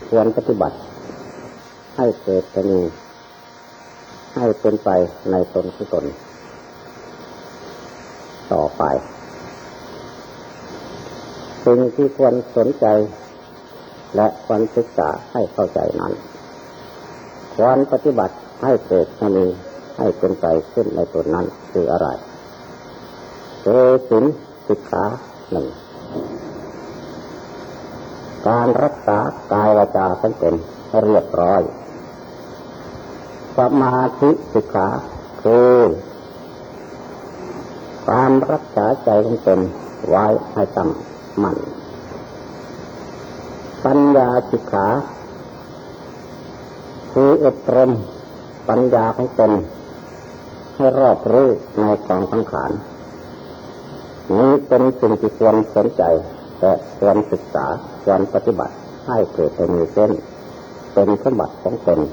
ควรปฏิบัติให้เกิดจะมีให้เป็นไปในตนของตนต่อไปสิ่งที่ควรสนใจและควรศึกษาให้เข้าใจนั้นควรปฏิบัติให้เกิดจะมีให้เป็นไปขึ้นในตนนั้นคืออะไรคือศีลสิกขาหนึ่งการรักษากายวาจาทั้งตนให้เรียบร้อยสมาธิสิกขาคือการรักษาใจของตนไว้ให้ตั้งมั่นปัญญาสิกขาคืออบรมปัญญาของตนให้รอบรู้ในกองสังขารนี้เป็นสิ่งที่ควรสนใจและควรศึกษาควรปฏิบัติให้เกิดเป็นเส้นเป็นสมบัติของตน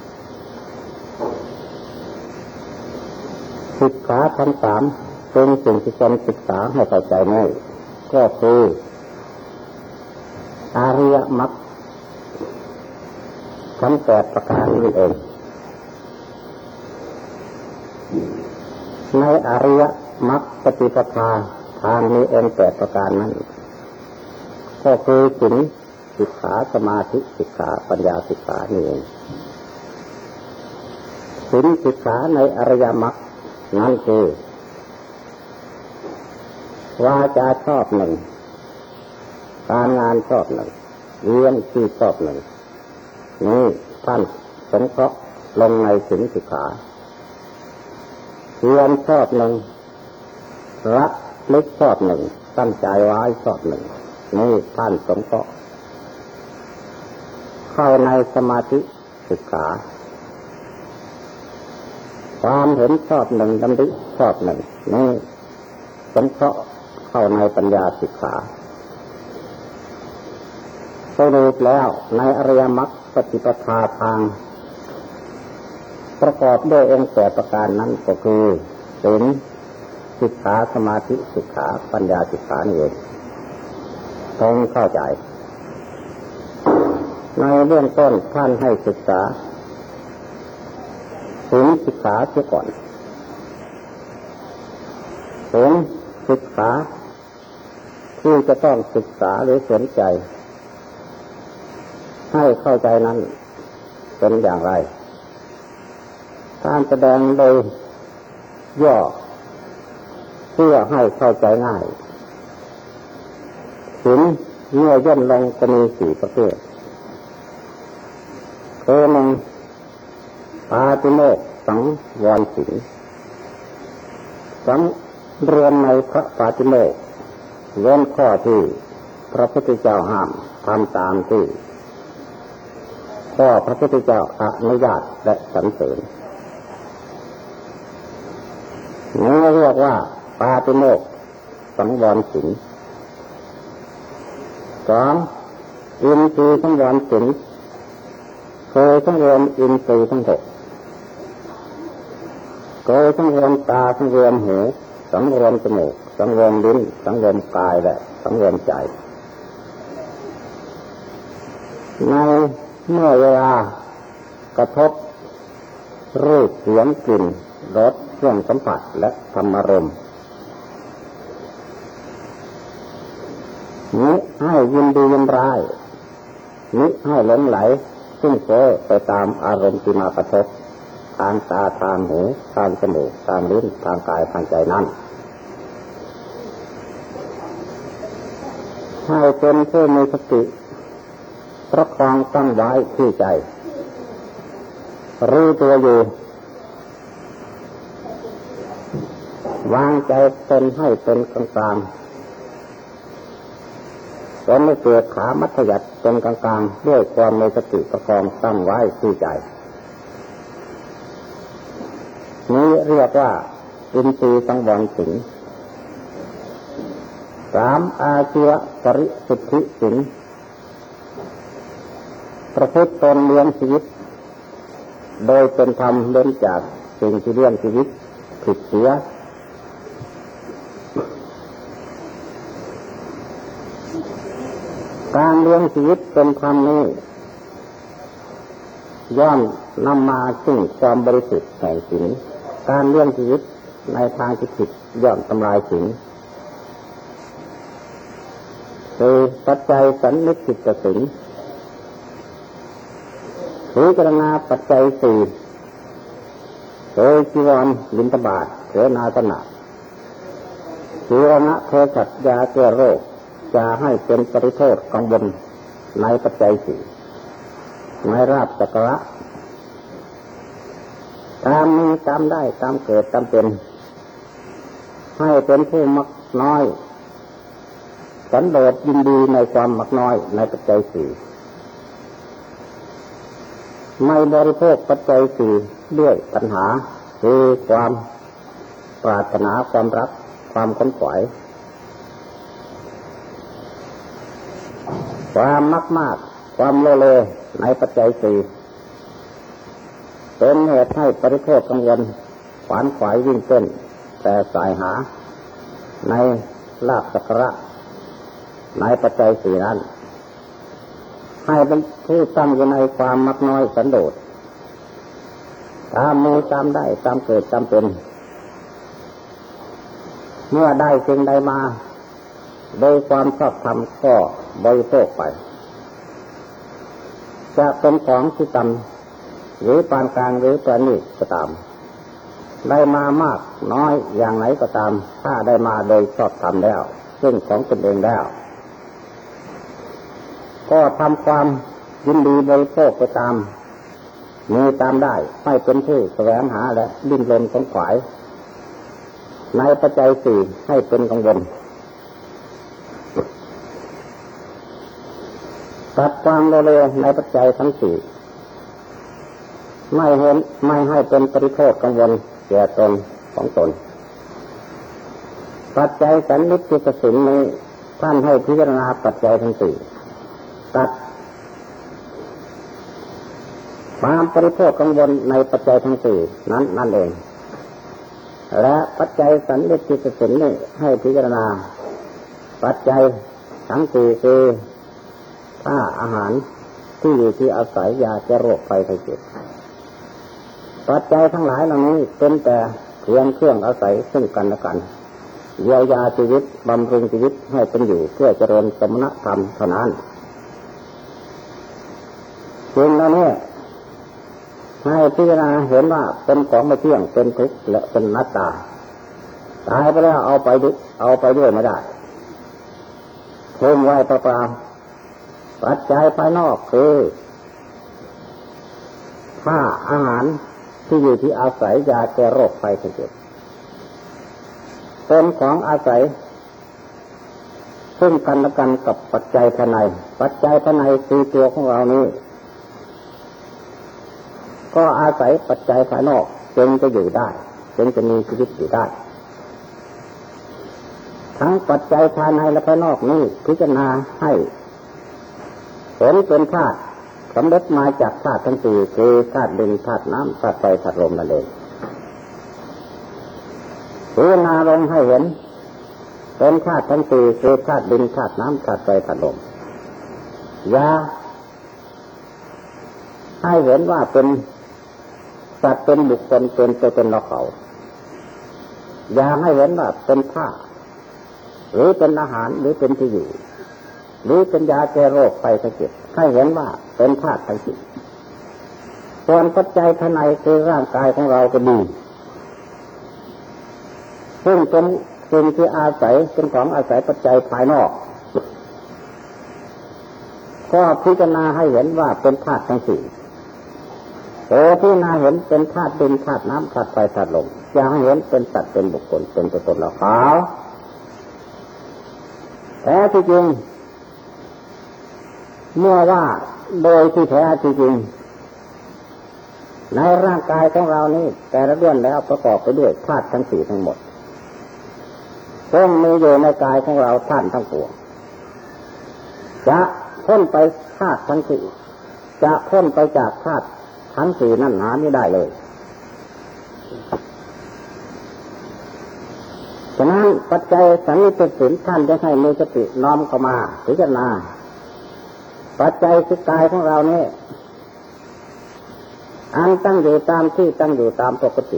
ศึกษาทั้งสามเป็นสิ่งที่ควรศึกษาให้เข้าใจง่ายก็คืออริยมรรคทั้ง8ประการนี้เองในอริยมรรคปฏิปทาทางนี้เอง8ประการนั้นก็คือศีลสิกขาสมาธิสิกขาปัญญาสิกขานี่เองศีลสิกขาในอริยมรรคนั่นคือวาจาชอบหนึ่งการงานชอบหนึ่งเรียนที่ชอบหนึ่งนี่ท่านสงเคราะห์ลงในศีลสิกขาเรียนชอบหนึ่งละลึกชอบหนึ่งตั้งใจไว้ชอบหนึ่งนี่ท่านสงเคราะห์เข้าในสมาธิสิกขาความเห็นชอบหนึ่งดำริชอบหนึ่งนี่สงเคราะห์เข้าในปัญญาสิกขาสรุปแล้วในอริยมรรคปฏิปทาทางประกอบด้วยองค์8ประการนั้นก็คือศีลสิกขาสมาธิสิกขาปัญญาสิกขานี่เองต้องเข้าใจในเบื้องต้นท่านให้ศึกษาศีลสิกขาเสียก่อนศีลสิกขาที่จะต้องศึกษาหรือสนใจให้เข้าใจนั้นเป็นอย่างไรการแสดงโดยย่อเพื่อให้เข้าใจง่ายศีลเมื่อย่นลงจะมี4ประเภทคือหนึ่งปาติโมกข์สังวรศีลสังเรียนในพระปาติโมกข์เว้นข้อที่พระพุทธเจ้าห้ามทำตามที่ข้อพระพุทธเจ้าอนุญาตและสรรเสริญนี่เรียกว่าปาติโมกข์สังวรศีล2อินทรีย์สังวรศีลเคยสังวรอินทรีย์ทั้ง6เคยสังวรตาสังวรหูสังวรจมูกสังวรลิ้นสังวรกายและสังวรใจในเมื่อเวลากระทบรูปเสียงกลิ่นรสเครื่องสัมผัสและธรรมารมณ์นี้ให้ยินดียินร้ายนี้ให้หลงไหลซึ่งเฟ้อไปตามอารมณ์ที่มากระทบทางตาทางหูทางจมูกทางลิ้นทางกายทางใจนั้นให้เป็นผู้มีสติประคองตั้งไว้ที่ใจรู้ตัวอยู่วางใจตนให้เป็นกลางๆจนไม่เกิดขามัธยัสถ์เป็นกลางๆด้วยความมีสติประคองตั้งไว้ที่ใจนี้เรียกว่าอินทรีย์สังวรศีล3อาชีวปริสุทธิศีลประพฤติตนเลี้ยงชีวิตโดยเป็นธรรมเว้นจากสิ่งที่เลี้ยงชีวิตผิดเสียการเลี้ยงชีวิตเป็นธรรมนี้ย่อมนำมาซึ่งความบริสุทธิ์แห่งศีลการเลี้ยงชีวิตในทางที่ผิดย่อมทำลายศีลคือปัจจัยสันนิสิตศีลพิจารณาปัจจัยสี่โดยจีวรบิณฑบาตเสนาสนะศีรณะเภสัชยาแก้โรคจะให้เป็นปริโภคกังวลในปัจจัยสี่ไม่ราบสักการะตามมีตามได้ตามเกิดตามเป็นให้เป็นผู้มักน้อยสันโดษยินดีในความมักน้อยในปัจจัยสี่ไม่บริโภคปัจจัยสี่ด้วยปัญหาคือความปรารถนาความรักความขนขวายความมากความโลเลในปัจจัยสี่เป็นเหตุให้ปริโภคกังวลขวานขวายวิ่งเต้นแต่สายหาในลาภสักการะในปัจจัยสี่นั้นให้เป็นผู้ตั้งอยู่ในความมักน้อยสันโดษตามมีตามได้ตามเกิดตามเป็นเมื่อได้สิ่งใดมาโดยความชอบธรรมก็บริโภคไปจะเป็นของที่ต่ำหรือปานกลางหรือประณีตก็ตามได้มามากน้อยอย่างไหนก็ตามถ้าได้มาโดยชอบธรรมแล้วซึ่งของตนเองแล้วก็ทำความยินดีบริโภคไปตามมีตามได้ไม่เป็นผู้แสวงหาและดิ้นรนขนขวายในปัจจัยสี่ให้เป็นกังวลตัดความโลเลในปัจจัยทั้งสี่ไม่ให้เป็นปริโภคกังวลแก่ตนของตนปัจจัยสันนิสิตศีลนี้ท่านให้พิจารณาปัจจัยทั้งสี่ตัดความปริโภคกังวลในปัจจัยทั้งสี่นั้นนั่นเองและปัจจัยสันนิสิตศีลนี้ให้พิจารณาปัจจัยทั้งสี่คือผ้าอาหารที่อยู่ที่อาศัยยาแก้โรคภัยไข้เจ็บปัจจัยทั้งหลายเหล่านี้เป็นแต่เพียงเครื่องอาศัยซึ่งกันและกันเยียวยาชีวิตบำรุงชีวิตให้เป็นอยู่เพื่อเจริญสมณธรรมเท่านั้นสิ่งเหล่านี้ให้พิจารณาเห็นว่าเป็นของไม่เที่ยงเป็นทุกข์และเป็นอนัตตาตายไปแล้วเอาไปด้วยไม่ได้ทิ้งไว้เปล่าๆปัจจัยภายนอกคือผ้าอาหารที่อยู่ที่อาศัยยาแก้โรคภัยไข้เจ็บเป็นของอาศัยซึ่งกันและกันกับปัจจัยภายในปัจจัยภายในคือตัวของเรานี้ก็อาศัยปัจจัยภายนอกจึงจะอยู่ได้จึงจะมีชีวิตอยู่ได้ทั้งปัจจัยภายในและภายนอกนี้พิจารณาให้ผลเป็นธาตุสำเร็จมาจากธาตุทั้งสี่คือธาตุดินธาตุน้ำธาตุไฟธาตุลมนั่นเองพิจารณาลงให้เห็นเป็นธาตุทั้งสี่คือธาตุดินธาตุน้ำธาตุไฟธาตุลมอย่าให้เห็นว่าเป็นสัตว์เป็นบุคคลเป็นตัวเป็นเราเขาอย่าให้เห็นว่าเป็นผ้าหรือเป็นอาหารหรือเป็นที่อยู่หรือเป็นยาแก้โรคภัยไข้เจ็บให้เห็นว่าเป็นธาตุทั้งสี่ส่วนปัจจัยภายในคือร่างกายของเราก็ดีซึ่งเป็นสิ่งที่อาศัยเป็นของอาศัยปัจจัยภายนอกก็พิจารณาให้เห็นว่าเป็นธาตุทั้งสี่โอ้พิจารณาเห็นเป็นธาตุดินธาตุน้ำธาตุไฟธาตุลมอย่าให้เห็นเป็นสัตว์เป็นบุคคลเป็นตัวตนเราเขาแต่ที่จริงเมื่อว่าโดยที่แท้ที่จริงในร่างกายของเรานี้แต่ละด้วนแล้วประกอบไปด้วยธาตุทั้งสี่ทั้งหมดซึ่งมีอยู่ในกายของเราธาตุทั้งปวงจะพ้นไปธาตุทั้งสี่จะพ้นไปจากธาตุทั้งสี่นั่นหาไม่ได้เลยฉะนั้นปัจจัยสันนิสิตศีลท่านจะให้มีสติน้อมเข้ามาพิจารณาปัจจัยคือกายของเรานี่อันตั้งอยู่ตามที่ตั้งอยู่ตามปกติ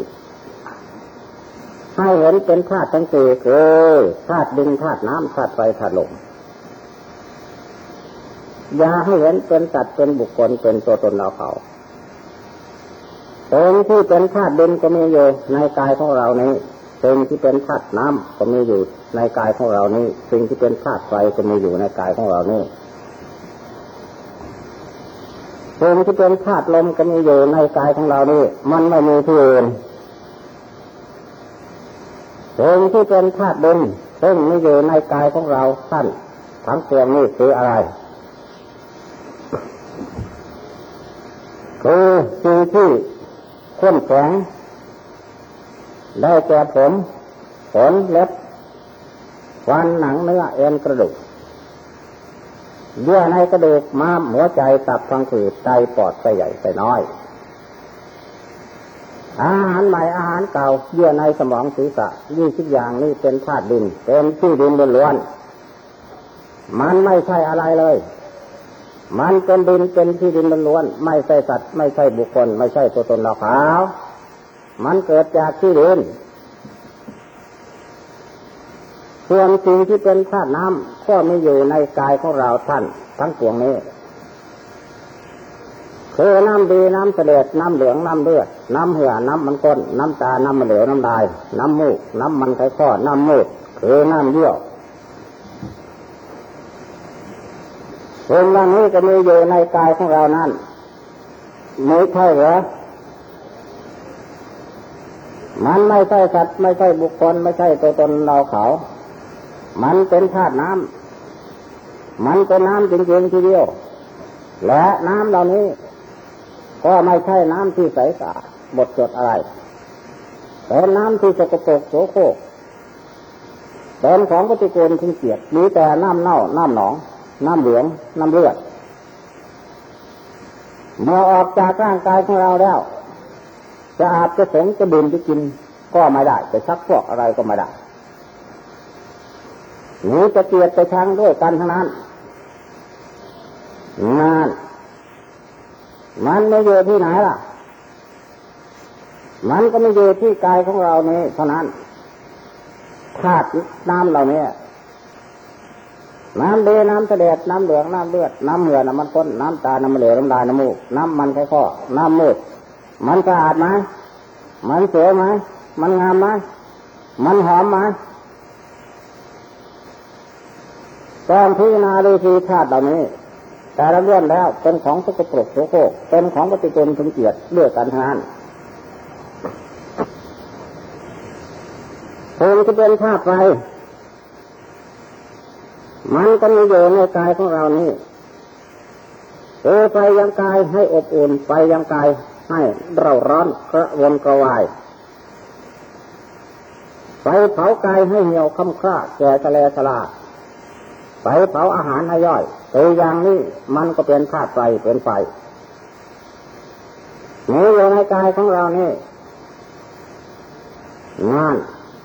ให้เห็นเป็นธาตุทั้งสี่คือธาตุดินธาตุน้ำธาตุไฟธาตุลมอย่าให้เห็นเป็นสัตว์เป็นบุคคลเป็นตัวตนเราเขาสิ่งที่เป็นธาตุดินก็มีอยู่ในกายของเรานี้สิ่งที่เป็นธาตุน้ำก็มีอยู่ในกายของเรานี้สิ่งที่เป็นธาตุไฟก็มีอยู่ในกายของเรานี้สิ่งที่เป็นธาตุลมก็มีอยู่ในกายของเรานี้มันไม่มีที่อื่นสิ่งที่เป็นธาตุดินซึ่งมีอยู่ในกายของเราท่านทั้งปวงนี้คืออะไรคือสิ่งที่ข้นแข็งได้แก่ผมขนเล็บฟันหนังเนื้อเอ็นกระดูกเยื่อในกระดูกม้ามหัวใจตับพังผืดไตปอดไส้ใหญ่ไส้น้อยอาหารใหม่อาหารเก่าเยื่อในสมองศีรษะ20อย่างนี้เป็นธาตุดินเป็นที่ดินล้วนๆมันไม่ใช่อะไรเลยมันเป็นดินเป็นที่ดินล้วนๆไม่ใช่สัตว์ไม่ใช่บุคคลไม่ใช่ตัวตนเราเขามันเกิดจากที่ดินส่วนสิ่งที่เป็นธาตุน้ำก็มีอยู่ในกายของเราท่านทั้งปวงนี้คือน้ำดีน้ำเสด็จน้ำเหลืองน้ำเลือดน้ำเหือน้ำมันก้นน้ำตาน้ำมันเหลวน้ำลายน้ำมูกน้ำมันไขข้อน้ำมูดคือน้ำเยี่ยวสิ่งเหล่านี้ก็มีอยู่ในกายของเรานั้นไม่ใช่เหรอมันไม่ใช่สัตว์ไม่ใช่บุคคลไม่ใช่ตัวตนเราเขามันเป็นธาตุน้ำมันเป็นน้ำจริงๆทีเดียวและน้ำเหล่านี้ก็ไม่ใช่น้ำที่ใสสะอาดบดจดอะไรเป็นน้ำที่สกปรกโสโครกเป็นของปฏิกูลทิ้งเกียจมีแต่น้ำเน่าน้ำหนองน้ำเหลืองน้ำเลือดเมื่อออกจากร่างกายของเราแล้วจะอาบจะสงจะดื่มจะกินก็ไม่ได้จะชักพวกอะไรก็ไม่ได้หนูจะเกลียดจะชังด้วยกันทั้งนั้นงานมันไม่อยู่ที่ไหนล่ะมันก็ไม่อยู่ที่กายของเรานี้เท่านั้นธาตุน้ำเหล่านี้น้ำดีน้ำเสด็จน้ำเหลืองน้ำเลือดน้ำเหงื่อน้ำมันก้นน้ำตาน้ำเหลวน้ำลายน้ำมูกน้ำมันไขข้อน้ำมูดมันสะอาดไหมมันสวยไหมมันงามไหมมันหอมไหมต้องพิจารณาดูทีธาตุเหล่านี้แต่ละเรื่องแล้วเป็นของสกปรกโสโครกเป็นของปฏิกูลถึงเกียรติเลือกกันทั้งนั้นคงจะเป็นธาตุไฟมันก็มีอยู่ในกายของเรานี่ไฟยังกายให้อบอุ่นไฟยังกายให้เร่าร้อนกระวนกระวายไฟเผากายให้เหี่ยวค่ำคร่าแก่ทะเลทลาไฟเผาอาหารให้ย่อยตัวอย่างนี้มันก็เป็นธาตุไฟเป็นไฟนี่อยู่ในกายของเรานี่งาน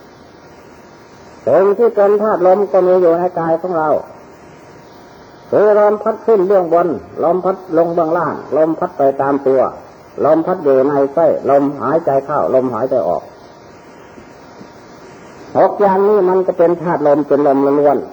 สิ่งที่เป็นธาตุลมก็มีอยู่ในกายของเราคือลมพัดขึ้นเบื้องบนลมพัดลงเบื้องล่างลมพัดไปตามตัวลมพัดอยู่ในไส้ลมหายใจเข้าลมหายใจออก6อย่างนี้มันก็เป็นธาตุลมเป็นลมล้วน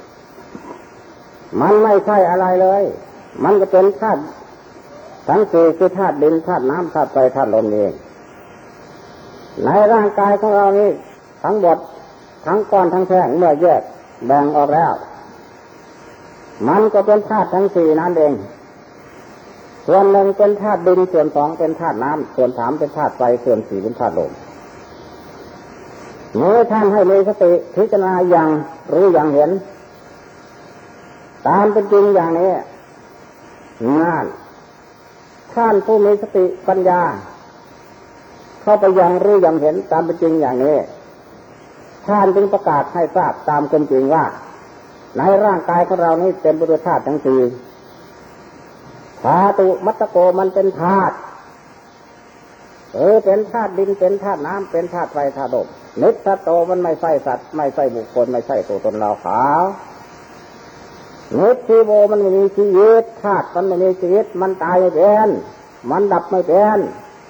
มันไม่ใช่อะไรเลยมันก็เป็นธาตุทั้งสี่คือธาตุดินธาตุน้ำธาตุไฟธาตุลมเองในร่างกายของเรานี้ทั้งหมดทั้งก้อนทั้งแท่งเมื่อแยกแบ่งออกแล้วมันก็เป็นธาตุทั้งสี่นั่นเองส่วนหนึ่งเป็นธาตุดินส่วน2เป็นธาตุน้ำส่วน3เป็นธาตุไฟส่วน4เป็นธาตุลมเมื่อท่านให้มีสติพิจารณาอย่างรู้อย่างเห็นตามเป็นจริงอย่างนี้งานท่านผู้มีสติปัญญาเข้าไปยังรู้อย่างเห็นตามเป็นจริงอย่างนี้ท่านจึงประกาศให้ทราบตามเป็นจริงว่าในร่างกายของเรานี้เป็นบริธาตุทั้งสี่ธาตุมัตตโกมันเป็นธาตุเป็นธาตุดินเป็นธาตุน้ำเป็นธาตุไฟธาตุลมนิสสโตมันไม่ใช่สัตว์ไม่ใช่บุคคลไม่ใช่ตัวตนเราเขานิสสิโวมันไม่มีชีวิตธาตุมันไม่มีชีวิตมันตายไม่เป็นมันดับไม่เป็น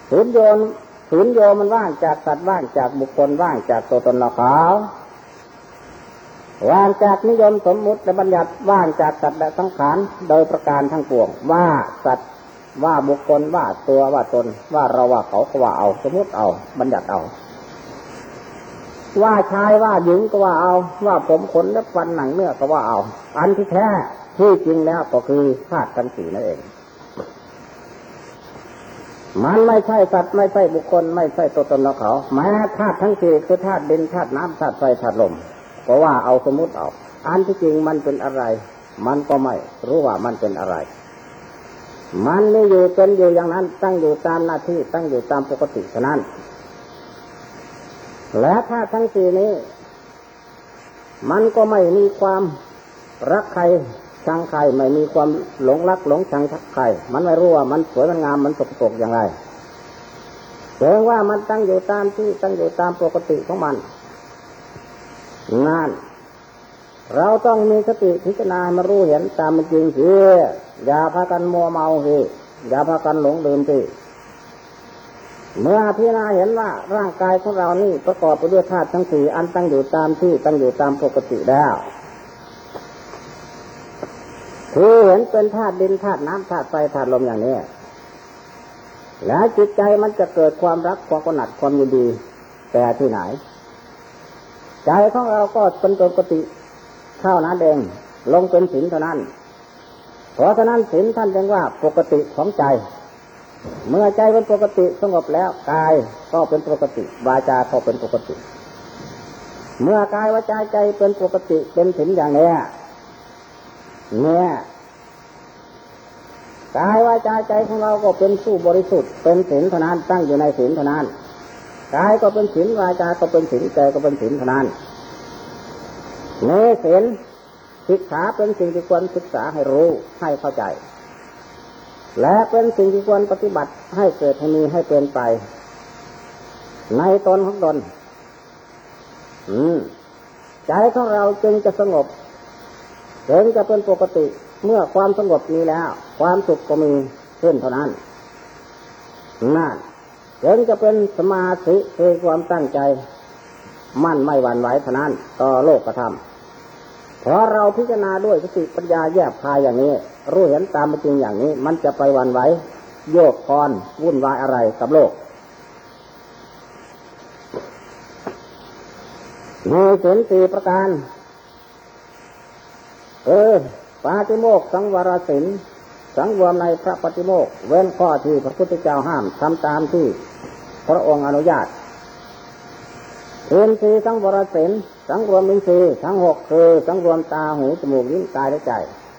ศูนย์โยมันว่างจากสัตว์ว่างจากบุคคลว่างจากตัวตนเราเขาว่างจากนิยมสมมุติและบัญญัติว่างจากสัตว์และสังขารโดยประการทั้งปวงว่าสัตว์ว่าบุคคลว่าตัวว่าตนว่าเราว่าเขาก็ว่าเอาสมมุติเอาบัญญัติเอาว่าชายว่าหญิงก็ว่าเอาว่าผมขนและฟันหนังเนื้อก็ว่าเอาอันที่แท้ที่จริงแล้วก็คือธาตุทั้งสี่นั่นเองมันไม่ใช่สัตว์ไม่ใช่บุคคลไม่ใช่ตัวตนเราเขาแม้ธาตุทั้งสี่คือธาตุดินธาตุน้ำธาตุไฟธาตุลมก็ว่าเอาสมมุติเอาอันที่จริงมันเป็นอะไรมันก็ไม่รู้ว่ามันเป็นอะไรมันไม่อยู่เป็นอยู่อย่างนั้นตั้งอยู่ตามหน้าที่ตั้งอยู่ตามปกติเท่านั้นและธาตุทั้งสี่นี้มันก็ไม่มีความรักใครชังใครไม่มีความหลงรักหลงชังใครมันไม่รู้ว่ามันสวยมันงามมันสกปรกอย่างไรแสดงว่ามันตั้งอยู่ตามที่ตั้งอยู่ตามปกติของมันนั่นเราต้องมีสติพิจารณามารู้เห็นตามมันจริงสิอย่าพากันมัวเมาสิอย่าพากันหลงลืมสิเมื่อพิจารณาเห็นว่าร่างกายของเรานี่ประกอบไปด้วยธาตุทั้งสี่อันตั้งอยู่ตามที่ตั้งอยู่ตามปกติแล้วคือเห็นเป็นธาตุดินธาตุน้ำธาตุไฟธาตุลมอย่างนี้แล้วจิตใจมันจะเกิดความรักความกำหนัดความยินดีแต่ที่ไหนใจของเราก็เป็นปกติเท่านั้นเองลงเป็นศีลเท่านั้นเพราะฉะนั้นศีลท่านเรียกว่าปกติของใจเมื่อใจเป็นปกติสงบแล้วกายก็เป็นปกติวาจาก็เป็นปกติเมื่อกายวาจาใจเป็นปกติเป็นศีลอย่างนี้เนี่ยกายวาจาใจของเราก็เป็นผู้บริสุทธิ์เป็นศีลเท่านั้นตั้งอยู่ในศีลเท่านั้นกายก็เป็นศีลวาจาก็เป็นศีลใจก็เป็นศีลเท่านั้นในศีลศึกษาเป็นสิ่งที่ควรศึกษาให้รู้ให้เข้าใจและเป็นสิ่งที่ควรปฏิบัติให้เกิดให้มีให้เป็นไปในตนของตนใจของเราจึงจะสงบจึงจะเป็นปกติเมื่อความสงบมีแล้วความสุขก็มีขึ้นเท่านั้นนั่นจึงจะเป็นสมาธิคือความตั้งใจมั่นไม่หวั่นไหวเท่านั้นต่อโลกธรรมเพราะเราพิจารณาด้วยสติปัญญาแยบคายอย่างนี้รู้เห็นตามเป็นจริงอย่างนี้มันจะไปหวั่นไหวโยกคอนวุ่นวายอะไรกับโลกมีศีลสี่ประการปาติโมกข์สังวรศีลสังรวมในพระปฏิโมกข์เว้นข้อที่พระพุทธเจ้าห้ามทำตามที่พระองค์อนุญาตอินทรีย์สังวรศีลสังรวมอินทรีย์ทั้งหกคือสังรวมตาหูจมูกลิ้นกายและใจ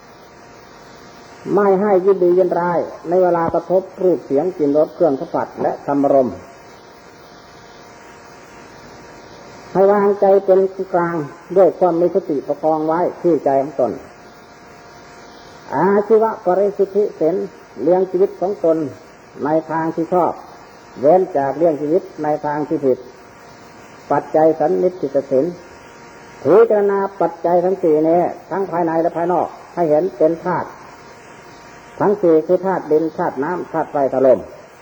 ไม่ให้ยินดียินร้ายในเวลากระทบรูปเสียงกลิ่นรสเครื่องสัมผัสและธรรมารมณ์ให้วางใจเป็นกลางด้วยความมีสติประคองไว้ที่ใจของตนอาชีวะปริสุทธิศีลเลี้ยงชีวิตของตนในทางที่ชอบเว้นจากเลี้ยงชีวิตในทางที่ผิดปัจจัยสันนิษฐิศีลพิจารณาปัจจัยทั้งสี่นี้ทั้งภายในและภายนอกให้เห็นเป็นธาตุทั้งสี่คือธาตุดินธาตุน้ำธาตุไฟธาตุลม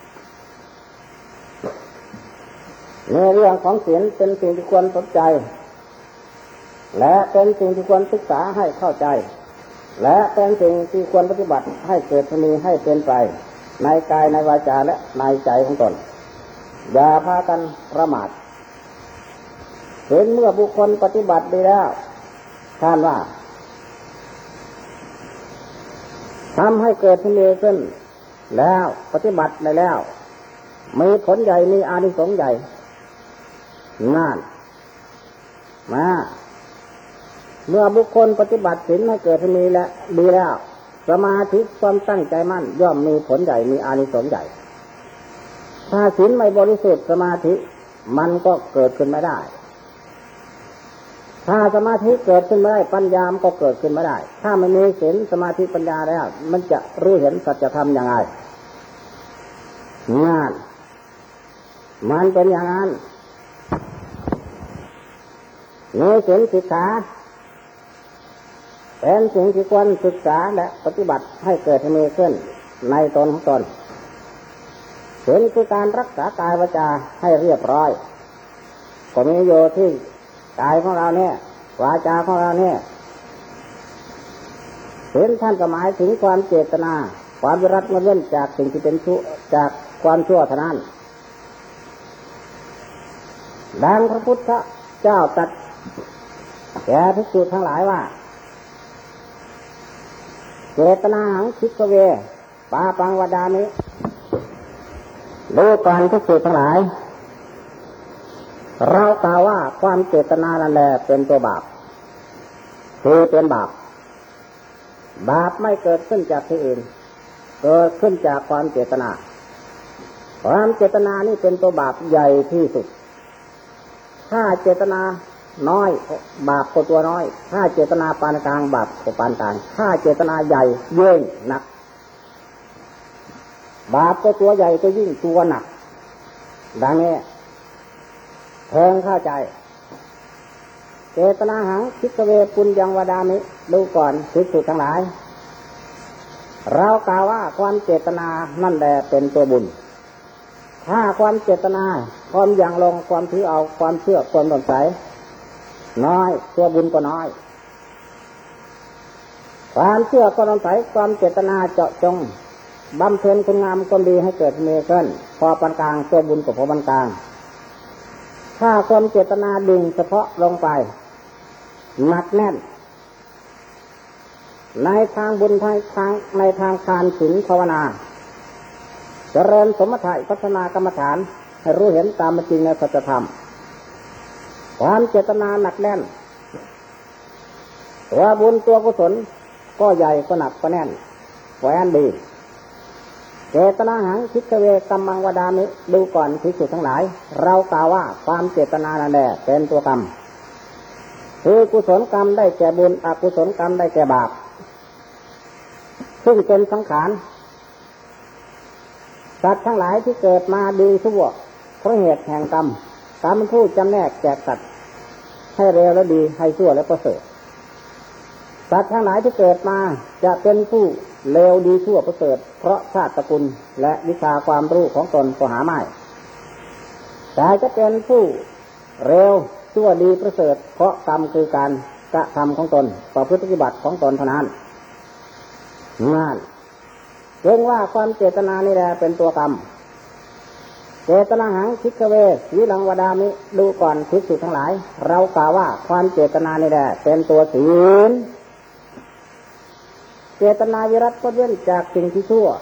ในเรื่องของศีลเป็นสิ่งที่ควรสนใจและเป็นสิ่งที่ควรศึกษาให้เข้าใจและเป็นสิ่งที่ควรปฏิบัติให้เกิดมีให้เป็นไปในกายในวาจาและในใจของตนอย่าพากันประมาทเห็นเมื่อบุคคลปฏิบัติดีแล้วท่านว่าทำให้เกิดมีขึ้นแล้วปฏิบัติได้แล้วมีผลใหญ่มีอานิสงส์ใหญ่งานมาเมื่อบุคคลปฏิบัติศีลให้เกิดมีและดีแล้วสมาธิความตั้งใจมั่นย่อมมีผลใหญ่มีอานิสงส์ใหญ่ถ้าศีลไม่บริสุทธิ์สมาธิมันก็เกิดขึ้นไม่ได้ถ้าสมาธิเกิดขึ้นไม่ได้ปัญญามันก็เกิดขึ้นไม่ได้ถ้าไม่มีศีลสมาธิปัญญาแล้วมันจะรู้เห็นสัจธรรมอย่างไรงานมันเป็นอย่างนั้นมีศีลสิกขาเป็นสิ่งที่ควรศึกษาและปฏิบัติให้เกิดมีขึ้นในตนของตนศีลคือการรักษากายวาจาให้เรียบร้อยก็มีอยู่ที่กายของเราเนี่ยวาจาของเราเนี่ยศีลท่านก็หมายถึงความเจตนาความวิรัติงดเว้นจากสิ่งที่เป็นชั่วจากความชั่วเท่านั้นดังพระพุทธเจ้าตรัสแก่ภิกษุทั้งหลายว่าเจตนาหังคิกเวปาปังวดามิดูก่อนภิกษุทั้งหลายเรากล่าวว่าความเจตนานั่นแหละเป็นตัวบาปคือเป็นบาปบาปไม่เกิดขึ้นจากที่อื่นเกิดขึ้นจากความเจตนาความเจตนานี่เป็นตัวบาปใหญ่ที่สุดถ้าเจตนาน้อยบาปก็ตัวน้อยถ้าเจตนาปานกลางบาปก็ปานกลางถ้าเจตนาใหญ่ยิ่งหนักบาปก็ตัวใหญ่ก็ยิ่งตัวหนักดังนี้เพิ่งเข้าใจเจตนาหังคิกเวปุญญังวดามิดูก่อนภิกษุทั้งหลายเรากล่าวว่าความเจตนานั่นแหละเป็นตัวบุญถ้าความเจตนาความยังลงความถือเอาความเชื่อความสงสัยน้อยตัวบุญก็น้อยความเชื่อความสงสัยความเจตนาเจาะจงบำเพ็ญคุณงามความดีให้เกิดมีขึ้นพอปานกลางตัวบุญกับพอปานกลางถ้าความเจตนาดึงเฉพาะลงไปหนักแน่นในทางบุญในทางทานศีลภาวนาเจริญสมถะพัฒนากรรมฐานให้รู้เห็นตามเป็นจริงในสัจธรรมความเจตนาหนักแน่นตัวบุญตัวกุศลก็ใหญ่ก็หนักก็แน่นแหวนดีเจตนาหังคิกเวกัมมังวดามิดูก่อนภิกษุทั้งหลายเรากล่าวว่าความเจตนานั่นแหละเป็นตัวกรรมคือกุศลกรรมได้แก่บุญอกุศลกรรมได้แก่บาปซึ่งเป็นสังขารสัตว์ทั้งหลายที่เกิดมาดีชั่วเพราะเหตุแห่งกรรมกรรมผู้จำแนกแจกสัตว์ให้เร็วและดีให้ชั่วและประเสริฐสัตว์ทั้งหลายที่เกิดมาจะเป็นผู้เลวดีชั่วประเสริฐเพราะชาติตระกูลและวิชาความรู้ของตนก็หาไม่แต่จะเป็นผู้เร็วชั่วดีประเสริฐเพราะกรรมคือการกระทำของตนประพฤติปฏิบัติของตนเท่านั้นงานเรียกว่าความเจตนานี่แหละเป็นตัวกรรมเจตนาหังคิกเววิลังวดามิดูก่อนภิกษุทั้งหลายเรากล่าวว่าความเจตนานี่แหละเป็นตัวศีลเจตนาวิรัติก็เว้นจากสิ่งที่ชั่ว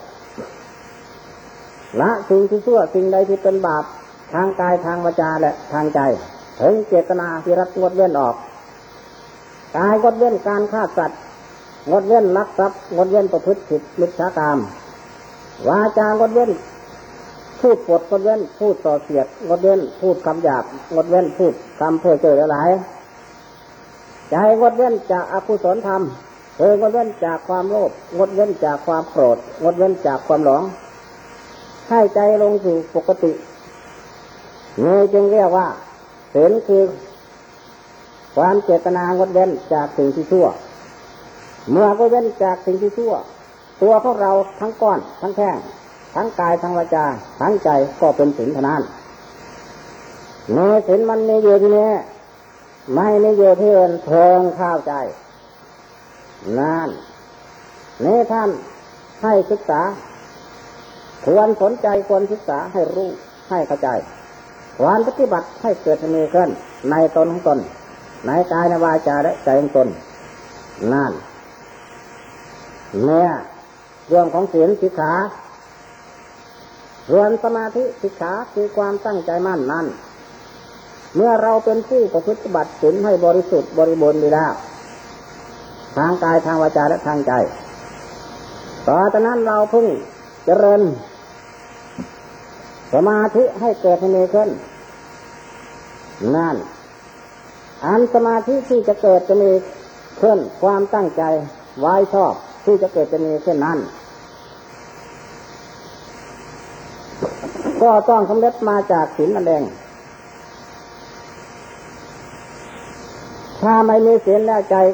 ละสิ่งที่ชั่วสิ่งใดที่เป็นบาปทางกายทางวาจาและทางใจถึงเจตนาวิรัติงดเว้นออกกายงดเว้นการฆ่าสัตว์งดเว้นลักทรัพย์งดเว้นประพฤติผิดมิจฉากรรมวาจากดเว้นพูดปดงดเว้นพูดส่อเสียดงดเว้นพูดคำหยาบงดเว้นพูดคำเพ้อเจ้อหลายใจงดเว้นจากอกุศลธรรมงดเว้นจากความโลภงดเว้นจากความโกรธงดเว้นจากความหลงให้ใจลงสู่ปกตินี่จึงเรียกว่าศีลคือความเจตนางดเว้นจากสิ่งที่ชั่วเมื่อก็เว้นจากสิ่งที่ชั่วตัวของเราทั้งก้อนทั้งแท่งทั้งกายทั้งวาจาทั้งใจก็เป็นศีลเท่านั้นในศีลมันมีอยู่ที่นี้ไม่มีอยู่ที่อื่นเพิ่งเข้าใจนั่นนี่ท่านให้ศึกษาควรสนใจควรศึกษาให้รู้ให้เข้าใจควรปฏิบัติให้เกิดมีขึ้นในตนของตนในกายในวาจาและใจของตนนั่นเนี่ยเรื่องของศีลสิกขาส่วนสมาธิสิกขาคือความตั้งใจมั่นนั้นเมื่อเราเป็นผู้ประพฤติปฏิบัติศีลให้บริสุทธิ์บริบูรณ์ดีแล้วทางกายทางวาจาและทางใจต่อจากนั้นเราเพิ่งเจริญสมาธิให้เกิดมีขึ้นนั่นอันสมาธิที่จะเกิดจะมีขึ้นความตั้งใจไว้ชอบที่จะเกิดจะมีขึ้นนั้นก็ต้องสำเร็จมาจากศีลนั่นเองถ้าไม่มีศีลแล้วใจ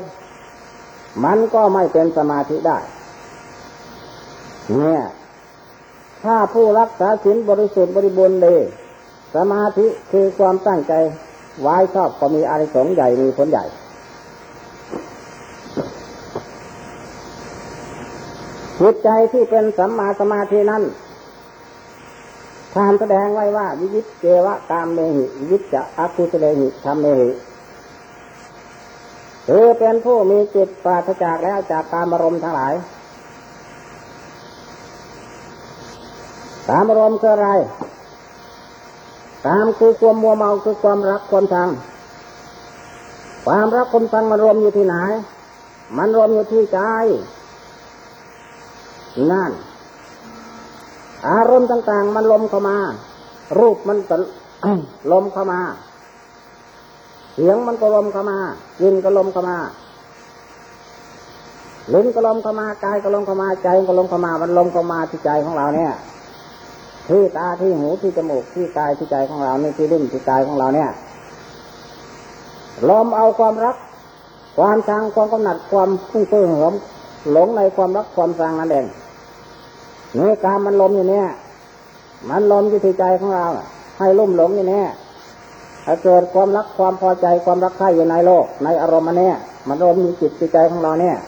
มันก็ไม่เป็นสมาธิได้เนี่ยถ้าผู้รักษาศีลบริสุทธิ์บริบูรณ์ดีสมาธิคือความตั้งใจไว้ชอบก็มีอานิสงส์ใหญ่มีผลใหญ่จิตใจที่เป็นสัมมาสมาธินั้นท่านแสดงไว้ว่าวิยิตเจวะกามเมหิวิยิตจะอกุศเลหิธัมเมหิคือเป็นผู้มีจิตปราศจากแล้วจากกามารมณ์ทั้งหลายกามารมณ์คืออะไรกามคือความมัวเมาคือความรักความชังความรักความชังมันรวมอยู่ที่ไหนมันรวมอยู่ที่ใจนั่นอารมณ์ต่างๆมันลมเข้ามารูปมันก็ลมเข้ามาเสียงมันก็ลมเข้ามากลิ่นก็ลมเข้ามาลิ้นก็ลมเข้ามากายก็ลมเข้ามาใจก็ลมเข้ามามันลมเข้ามาที่ใจของเราเนี่ยที่ตาที่หูที่จมูกที่กายที่ใจของเรานี่ที่ลิ้นที่กายของเราเนี่ยลมเอาความรักความชังความกำหนัดความฟุ้งเฟ้อเหิมหลงในความรักความชังนั่นเองนี่กามมันลมอยู่เนี่ยมันลมอยู่ที่ใจของเราให้ลุ่มหลงอยู่เนี่ยถ้าเกิดความรักความพอใจความรักใคร่อยู่ในโลกในอารมณ์เนี่ยมันลมอยู่จิตใจของเราเนี่ย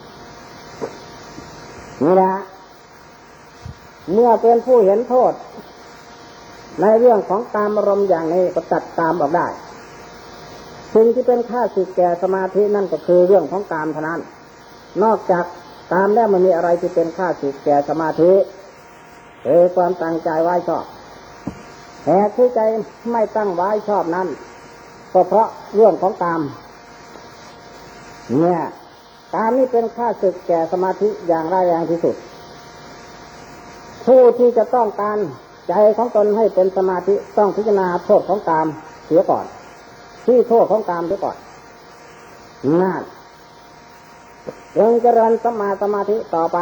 นี่นะเมื่อเป็นผู้เห็นโทษในเรื่องของกามอารมณ์อย่างนี้ก็ตัดกามออกได้สิ่งที่เป็นข้าศึกแก่สมาธินั่นก็คือเรื่องของกามเท่านั้นนอกจากกามแล้วมันมีอะไรที่เป็นข้าศึกแก่สมาธิคือความตั้งใจไว้ชอบแต่ที่ใจไม่ตั้งไว้ชอบนั้นก็เพราะเรื่องของกามเนี่ยกามนี่เป็นข้าศึกแก่สมาธิอย่างร้ายแรงที่สุดผู้ที่จะต้องการใจของตนให้เป็นสมาธิต้องพิจารณาโทษของกามเสียก่อนที่โทษของกามเสียก่อนนั่นยังเจริญสัมมาสมาธิต่อไป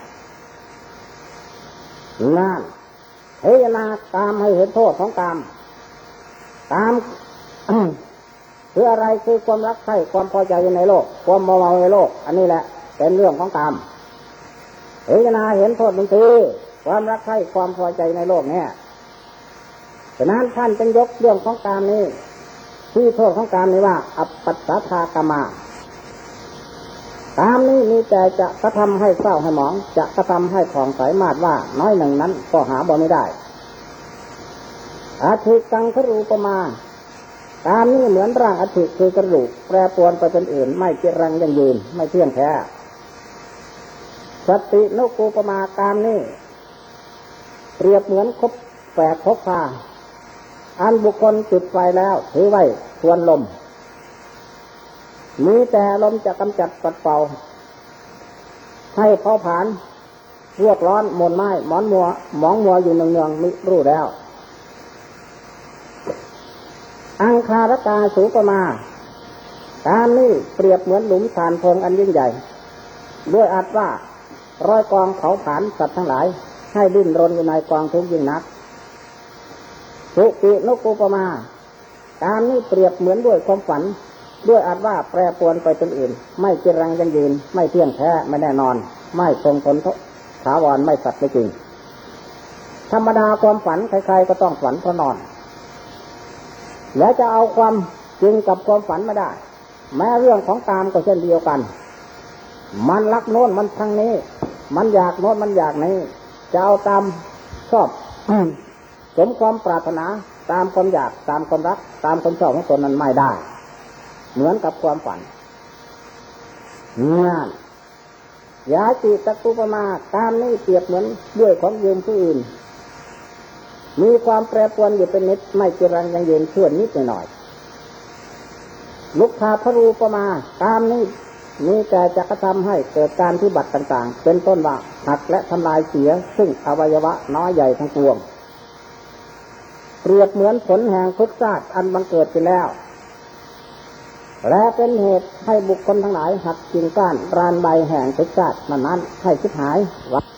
นั่นพิจารณากามให้เห็นโทษของกามกาม คืออะไรคือความรักใคร่ความพอใจในโลกความเมาในโลกอันนี้แหละเป็นเรื่องของกามพิจารณาเห็นโทษมันคือความรักใคร่ความพอใจในโลกเนี่ยฉะนั้นท่านจึงยกเรื่องของกามนี้ที่โทษของกามนี้ว่าอัปปัสสทากามากามนี้มีแต่จะกระทำให้เศร้าให้หมองจะกระทำให้ผ่องใสมาดว่าน้อยหนึ่งนั้นก็หาบ่ไม่ได้อาทิกังครูปมากามนี้เหมือนร่างอาทิคือกระดูกแปรปรวนไปเป็นอื่นไม่เจริญยั่งยืนไม่เที่ยงแท้สตินกูปมากามนี้เปรียบเหมือนคบแฝกคบพาอันบุคคลจุดไฟแล้วถือไว้ทวนลมมีแต่ลมจะกำจัดปัดเป่าให้เผาผลาญรวกร้อนมนไม้หมองมัวอยู่เนืองๆมิรู้แล้วอังคารกาสูปมาการนี้เปรียบเหมือนหลุมฐานเพลิงอันยิ่งใหญ่ด้วยอาจว่าร้อยกองเผาผลาญสัตว์ทั้งหลายให้ดิ้นรนอยู่ในกองทุกข์ยิ่งนักสุปินกุปมาการนี้เปรียบเหมือนด้วยความฝันด้วยอาจว่าแปรปรวนไปเป็นอื่นไม่เจริญยั่งยืนไม่เที่ยงแท้ไม่แน่นอนไม่ทรงทนถาวรไม่สัตย์ไม่จริงธรรมดาความฝันใครๆก็ต้องฝันเพราะนอนและจะเอาความจริงกับความฝันไม่ได้แม้เรื่องของกามก็เช่นเดียวกันมันรักโน้นมันทางนี้มันอยากโน้นมันอยากนี้จะเอาตามชอบ สมความปรารถนาตามความอยากตามความรักตามความชอบของตนนั้นไม่ได้เหมือนกับความฝันงานยาจิตตุปมาตามนี้เปรียบเหมือนด้วยของยืมผู้อื่นมีความแปรปรวนอยู่เป็นนิดไม่เจริญยั่งยืนเชื่อนิดหน่อยลุกขาพรูปมาตามนี้มีแต่จะกระทำให้เกิดการพิบัติต่างๆเป็นต้นว่าหักและทำลายเสียซึ่งอวัยวะน้อยใหญ่ทั้งปวงเปรียบเหมือนผลแห่งพฤกษาอันบังเกิดไปแล้วและเป็นเหตุให้บุคคลทั้งหลายหักกิ่งก้านรานใบแห่งพฤกษานั้นให้ชิบหาย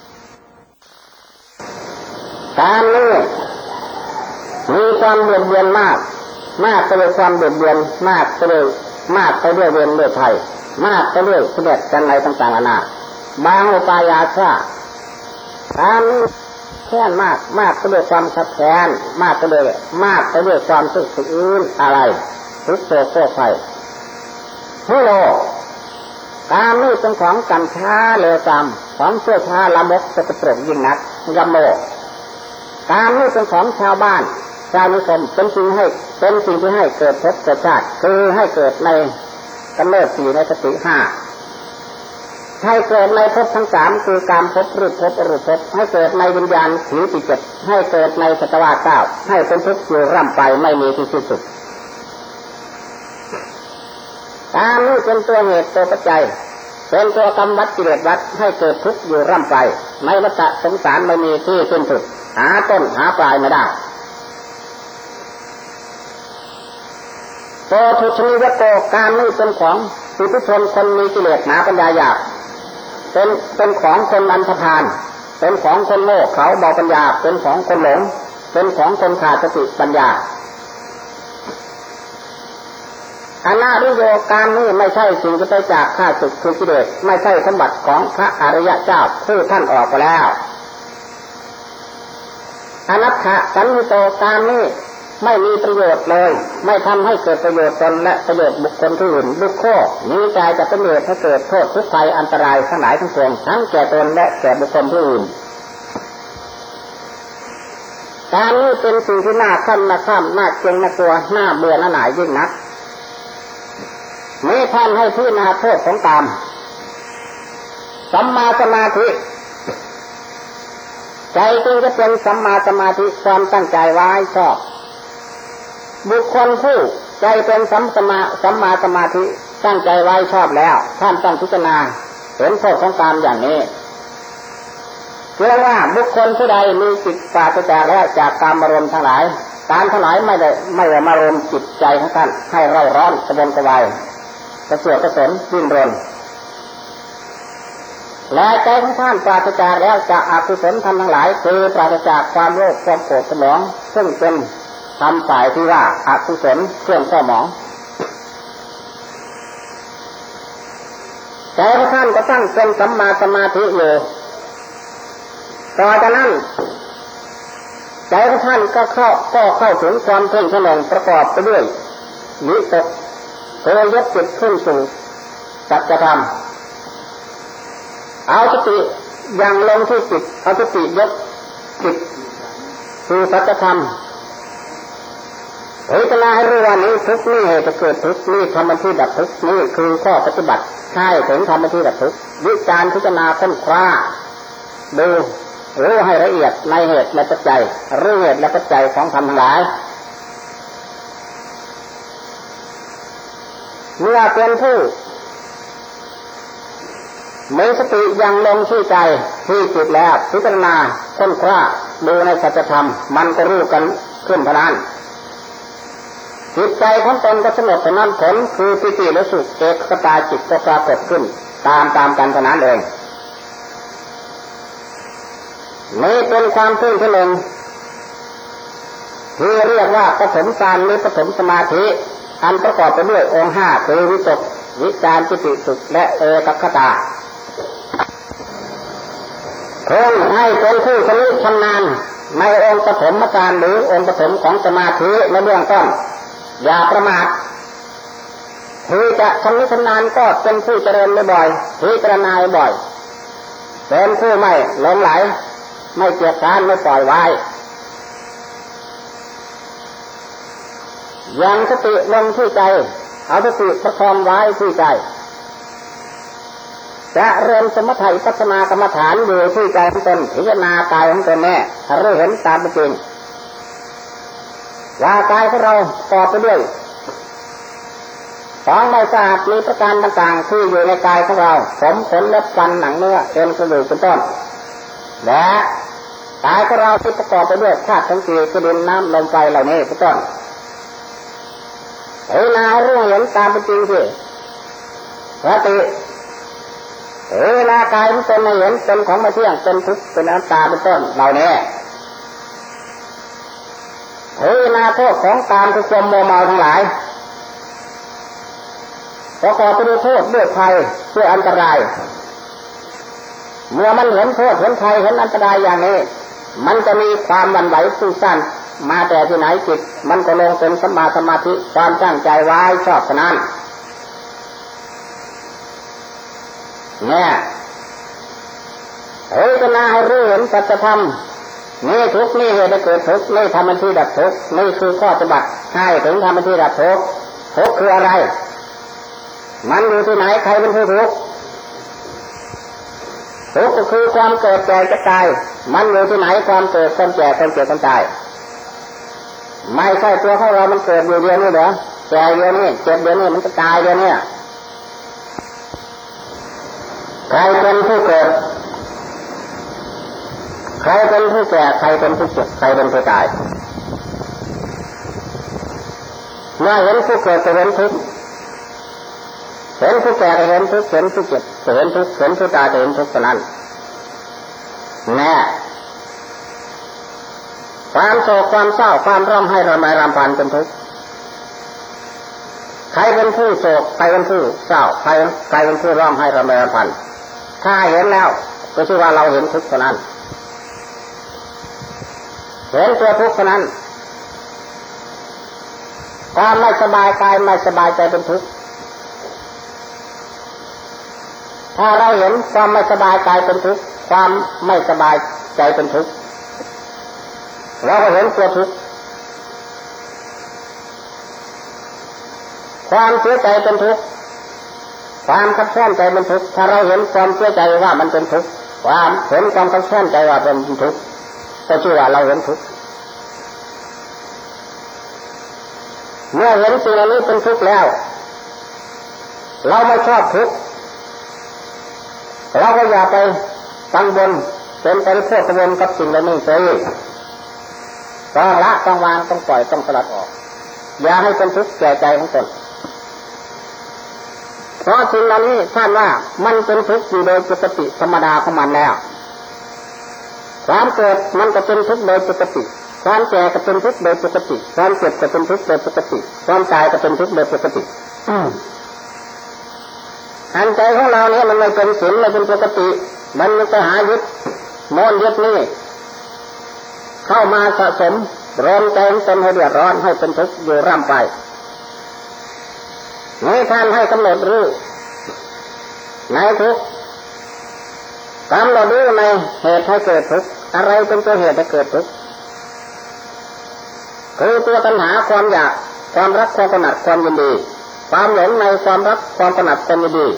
การนี้มีความเบียดเบียนมากไปด้วยความเบียดเบียนมากไปด้วยเวรเลือดไทยมากไปด้วยเสด็จกันอะไรต่างๆนานาบางอุปายาชาการแค้นมากไปด้วยความขัดแย้งมากไปด้วยความสึกอื่นอะไรทุกโศกโศกไฟให้โลกามนี่เป็นของกันช้าเลวทรามของเชื่อช้าละมกสกปรกยิ่งนักยำโมกามนี่เป็นของชาวบ้านชาวนิคมเป็นสิ่งที่ให้เกิดภพเกิดชาติคือให้เกิดในกำเนิดสี่ในสติห้าให้เกิดในภพทั้งสามคือการภพรูปภพอรูปภพให้เกิดในวิญญาณผีที่เจ็ดให้เกิดในสัตวาเก้าให้เป็นทุกข์อยู่ร่ำไปไม่มีที่สิ้นสุดกามนี้เป็นตัวเหตุตัวปัจจัยเป็นตัวกรรมวัฏกิเลสวัฏให้เกิดทุกข์อยู่ร่ำไปในวัฏสงสารไม่มีที่สิ้นสุดหาต้นหาปลายไม่ได้โตทุชนิวโตกามนี้เป็นของปุถุชนคนมีกิเลสหนาปัญญาหยาบเป็นของคนอันธพาลเป็นของคนโง่เขลาเบาปัญญาเป็นของคนหลงเป็นของคนขาดสติปัญญาอนาริโยการนี้ไม่ใช่สิ่งที่ไปจากข้าศึกคือกิเลสไม่ใช่สมบัติของพระอริยเจ้าผู้ท่านออกไปแล้วอนัตถสันนิโตการนี้ไม่มีประโยชน์เลยไม่ทำให้เกิดประโยชน์ตนและประโยชน์บุคคลผู้อื่นบุคคลนี้ใจจะเป็นเหตุให้เกิดโทษทุกข์ภัยอันตรายทั้งหลายทั้งปวงทั้งแก่ตนและแก่บุคคลผู้อื่นการนี้เป็นสิ่งที่น่าข้ามน่าเกรงน่ากลัวน่าเบื่อหน่ายยิ่งนักมีท่านให้พิจารณาโทษของกามสัมมาสมาธิใจจึงจะเป็นสัมมาสมาธิความตั้งใจไว้ชอบบุคคลผู้ใจเป็นสัมมาสมาธิตั้งใจไว้ชอบแล้วท่านต้องพิจารณาเห็นโทษของกามอย่างนี้เชื่อว่าบุคคลผู้ใดมีจิตปราศจากแล้วจากกามอารมณ์ทั้งหลายการทั้งหลายไม่ได้มารวมจิตใจของท่านให้เร่าร้อนกระวนกระวายกระเสือกกระสนดิ้นรนและใจของท่านปราศจากแล้วจากอกุศลธรรมทั้งหลายคือปราศจากความโลภความโกรธสมองซึ่งเป็นทำฝ่ายที่ว่าอกุศลเครื่องเศร้าหมองใจของท่านก็ตั้งเป็นสัมมาสมาธิอยู่ต่อจากนั้นใจของท่านก็เข้าถึงความเพ่งแสดงประกอบไปด้วยวิตกเพื่อยกจิตขึ้นสู่สัจธรรมเอาสติยังลงที่จิตเอาสติยกจิตสู่สัจธรรมพิจารณาให้รู้ว่านี้ทุกข์นี่เหตุเกิดทุกข์นี่ธรรมที่ดับทุกข์นี่คือข้อปฏิบัติใช่ถึงธรรมที่ดับทุกข์วิจารณ์พิจารณาค้นคว้าดูรู้ให้ละเอียดในเหตุและปัจจัยรู้เหตุและปัจจัยของธรรมทั้งหลายเมื่อเป็นผู้มีสติยังลงที่ใจที่จิตแล้วพิจารณาค้นคว้าดูในสัจธรรมมันก็รู้กันขึ้นเท่านั้นจิตใจของตนก็สงบเท่านั้นผลคือปิติและสุขเอกตาจิตก็ปรากฏขึ้นตามกันเท่านั้นเองนี่เป็นความซื่อเฉลิมที่เรียกว่าปฐมฌานหรือปฐมสมาธิอันประกอบไปด้วยองค์ห้าคือวิตกวิจารปิติสุขและเอกคตาเพื่อให้เป็นผู้ชำนาญในองค์ปฐมฌานหรือองค์ปฐมของสมาธิในเบื้องต้นอย่าประมาทที่จะชำนาญก็เป็นผู้เจริญบ่อยพิจารณาบ่อยเป็นผู้ไม่หลงไหลไม่เกียจคร้านไม่ปล่อยไว้ยังสติลงที่ใจเอาสติประคองไว้ที่ใจจะเริ่มสมถะวิปัสสนากรรมฐานอยู่ที่ใจของตนพิจารณากายของตนแน่รู้เห็นตามเป็นจริงว่ากายของเราประกอบไปด้วยของไม่สะอาดมีประการต่างๆที่อยู่ในกายของเราผมขนเล็บฟันหนังเนื้อเอ็นกระดูกเป็นต้นและกายของเราที่ประกอบไปด้วยธาตุทั้งสี่คือดินน้ำลมไฟเหล่านี้เป็นต้นรู้เห็นตามเป็นจริงสิสติเวลากายของตนไม่เห็นเป็นของไม่เที่ยงเป็นทุกข์เป็นอนัตตาเป็นต้นเหล่านี้โทษของกามคือความโมเมาทั้งหลายประกอบไปด้วยโทษด้วยภัยด้วยอันตรายเมื่อมันเห็นโทษเห็นภัยเห็นอันตรายอย่างนี้มันจะมีความหวั่นไหวฟุ้งซ่านมาแต่ที่ไหนจิตมันก็ลงเป็นสัมมาสมาธิความตั้งใจไว้ชอบขนาดเนี่ยก็น่าให้รู้เห็นสัจธรรมนี่ทุกข์นี่เหตุให้เกิดทุกข์นี่ธรรมที่ดับทุกข์นี่คือข้อปฏิบัติให้ถึงธรรมที่ดับทุกข์ทุกข์คืออะไรมันอยู่ที่ไหนใครเป็นผู้ทุกข์ทุกข์ก็คือความเกิดแก่เจ็บตายมันอยู่ที่ไหนความเกิดความแก่ความเจ็บความตายไม่ใช่ตัวของเรามันเกิดอยู่เดียวนี่เหรอแก่เดียวนี่เจ็บเดียวนี่มันก็ตายเดียวนี่ใครเป็นผู้เกิดใครเป็นผู้แก่ใครเป็นผู้เจ็บใครเป็นผู้ตายเมื่อเห็นผู้เกิดจะเห็นทุกข์เห็นผู้แก่จะเห็นทุกข์เห็นผู้เจ็บจะเห็นทุกข์เห็นผู้ตายจะเห็นทุกข์เท่านั้นแน่ความโศกความเศร้าความร้องไห้ระบายรำพันเป็นทุกข์ใครเป็นผู้โศกใครเป็นผู้เศร้าใครเป็นผู้ร้องไห้ระบายรำพันถ้าเห็นแล้วก็ชื่อว่าเราเห็นทุกข์เท่านั้นเห็นตัวทุกข์เท่านั้นความไม่สบายกายไม่สบายใจเป็นทุกข์ถ้าเราเห็นความไม่สบายกายเป็นทุกข์ความไม่สบายใจเป็นทุกข์เราก็เห็นตัวทุกข์ความเสียใจเป็นทุกข์ความขัดแย้งใจเป็นทุกข์ถ้าเราเห็นความเสียใจว่ามันเป็นทุกข์ความเห็นความขัดแย้งใจว่าเป็นทุกข์ก็ชื่อว่าเราเห็นทุกข์เมื่อเห็นสิ่งนี้เป็นทุกข์แล้วเราไม่ชอบทุกข์เราก็อย่าไปกังวลเป็นไปเพื่อกังวลกับสิ่งเหล่านี้เลยต้องละต้องวางต้องปล่อยต้องสลัดออกอย่าให้เป็นทุกข์แก่ใจของตนเพราะสิ่งเหล่านี้ท่านว่ามันเป็นทุกข์อยู่โดยปกติธรรมดาของมันแล้วความเกิดมันก็เป็นทุกข์โดยปกติความแก่ก็เป็นทุกข์โดยปกติความเจ็บก็เป็นทุกข์โดยปกติความตายก็เป็นทุกข์โดยปกติอันใจของเราเนี่ยมันไม่เป็นศีลไม่เป็นปกติมันไปหายึดโน่นยึดนี่เข้ามาสะสมรวมใจจนให้เดือดร้อนให้เป็นทุกข์อยู่ร่ำไปนี่ท่านให้กำหนดรู้ในทุกข์กำหนดรู้ในเหตุให้เกิดทุกข์อะไรเป็นตัวเหตุให้เกิดทุกข์คือตัวตัณหาความอยากความรักความกำหนัดความยินดีความหลงในความรักความกำหนัดความยินดี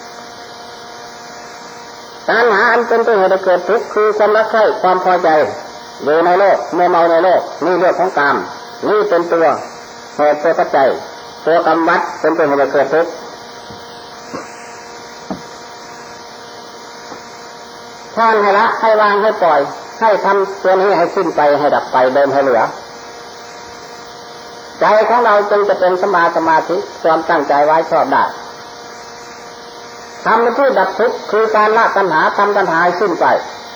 ตัณหาอันเป็นตัวเหตุให้เกิดทุกข์คือความรักใคร่ความพอใจอยู่ในโลกเมื่อเมาในโลกนี่เรื่องของกามนี่เป็นตัวเหตุตัวปัจจัยตัวกรรมวัฏเป็นตัวเหตุให้เกิดทุกข์ท่านให้ละให้วางให้ปล่อยให้ทำตัวนี้ให้สิ้นไปให้ดับไปเดิมให้เหลือใจของเราจึงจะเป็นสมาธิความตั้งใจไว้ชอบได้ทำในที่ดับทุกข์คือการละตัณหาทำตัณหาให้สิ้นไป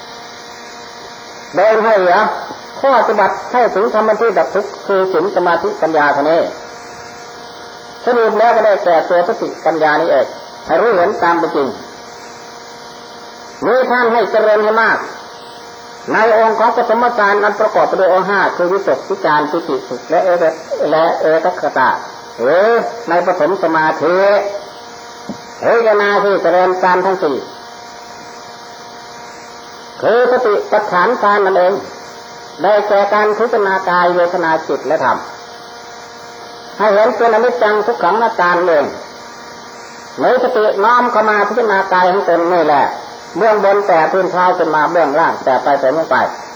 เดินให้เหลือข้อปฏิบัติให้ถึงธรรมที่ดับทุกข์คือศีลสมาธิปัญญาเท่านี้สรุปแล้วก็ได้แก่ตัวสติปัญญานี้เองให้รู้เห็นตามเป็นจริงมีท่านให้เจริญให้มากในองค์ของปฐมฌานอันประกอบไปด้วยองค์5คือวิตกวิจารปิติสุขและเอกคตาในปฐมสมาธิเอกนาที่เจริญฌานทั้ง4คือสติปัฏฐานฌานนั่นเองได้แก่การพิจารณากายเวทนาจิตและธรรมให้เห็นเป็นอนิจจังทุกขังอนัตตาเองในสติน้อมเข้ามาพิจารณากายของตนนี่แหละเบื้องบนแต่พื้นเท้าจนมาเบื้องล่างแต่ไปแต่ลงไป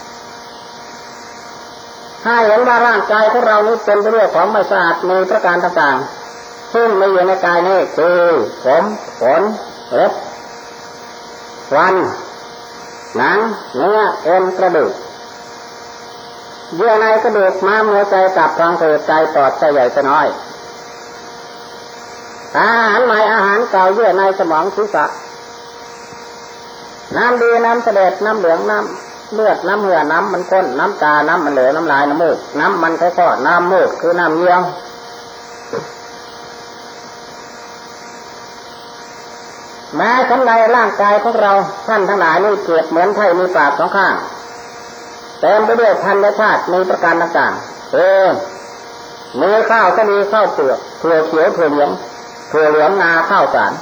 ให้เห็นว่าร่างกายของเรานี้เป็นเรื่องของไม่สะอาดในประการต่างๆซึ่งไม่อยู่ในกายนี้คือผมขนเล็บฟันหนังเนื้อเอ็นกระดูกเยื่อในกระดูกม้ามหัวใจตับพังผืดไตปอดไตใหญ่ไตน้อยอาหารใหม่อาหารเก่าเยื่อในสมองศีรษะน้ำดีน้ำเสด็จน้ำเหลืองน้ำเลือดน้ำเหือน้ำมันข้นน้ำตาน้ำมันเหลวน้ำลายน้ำมูกน้ำมันไข้ข้อน้ำมูกคือน้ำเยี่ยวแม้ชั้นใดร่างกายของเราท่านทั้งหลายนี่เปรียบเหมือนไถ่มีปาก2 ข้างเต็มไปด้วยธรรมชาติมีประการต่างๆมีข้าวก็มีข้าวเปลือกถั่วเขียวถั่วเหลืองนาข้าวสาร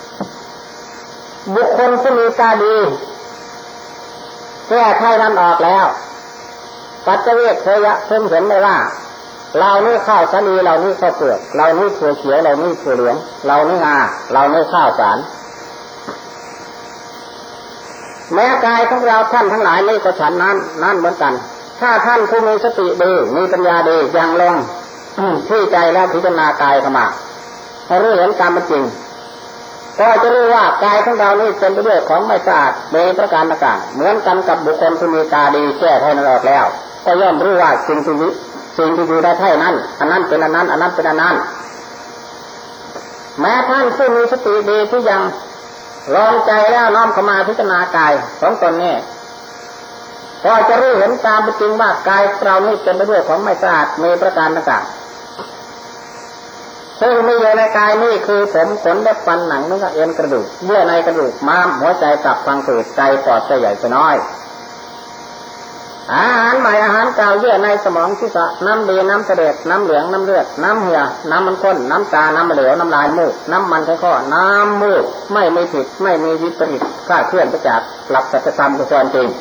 บุคคลที่มีตาดีแก้ไขนั้นออกแล้วปัจเจเวกเคยเพิ่งเห็นเลยว่าเรานี่ข้าวสาลีเรานี่ข้าวเปลือกเรานี่ถั่วเขียวเรานี่ถั่วเหลืองเรานี่งาเรานี่ข้าวสารแม้กายของเราท่านทั้งหลายนี่ก็ฉันนั้นเหมือนกันถ้าท่านผู้มีสติดีมีปัญญาดียังลงที่ใจแล้วพิจารณากายเข้ามาให้รู้เห็นตามเป็นจริงก็จะรู้ว่ากายของเรานี่เป็นไปด้วยของไม่สะอาดมีประการต่างๆเหมือนกันกับบุคคลที่มีตาดีแก้ไขนั้นออกแล้วก็ย่อมรู้ว่าสิ่งที่อยู่ได้เท่านั้นอันนั้นเป็นอันนั้นอันนั้นเป็นอันนั้นแม้ท่านผู้มีสติดีที่ยังลองใจแล้วน้อมเข้ามาพิจารณากายของตนนี่ก็จะรู้เห็นตามเป็นจริงว่ากายเรานี่เป็นไปด้วยของไม่สะอาดมีประการต่างๆซึ่งมีอยู่ในกายนี่คือผมขนเล็บฟันหนังเนื้อเอ็นกระดูกเยื่อในกระดูกม้ามหัวใจตับพังผืดใจปอดไตใหญ่ไตน้อยอาหารใหม่อาหารเก่าเยื่อในสมองศีรษะน้ำดีน้ำเสด็จน้ำเหลืองน้ำเลือดน้ำเหือน้ำมันข้นน้ำตาน้ำเหลวน้ำลายมูกน้ำมันไขข้อน้ำมูกไม่มีผิดไม่มีวิปริตคลาดเคลื่อนไปจากหลักสัจธรรมคือความจริง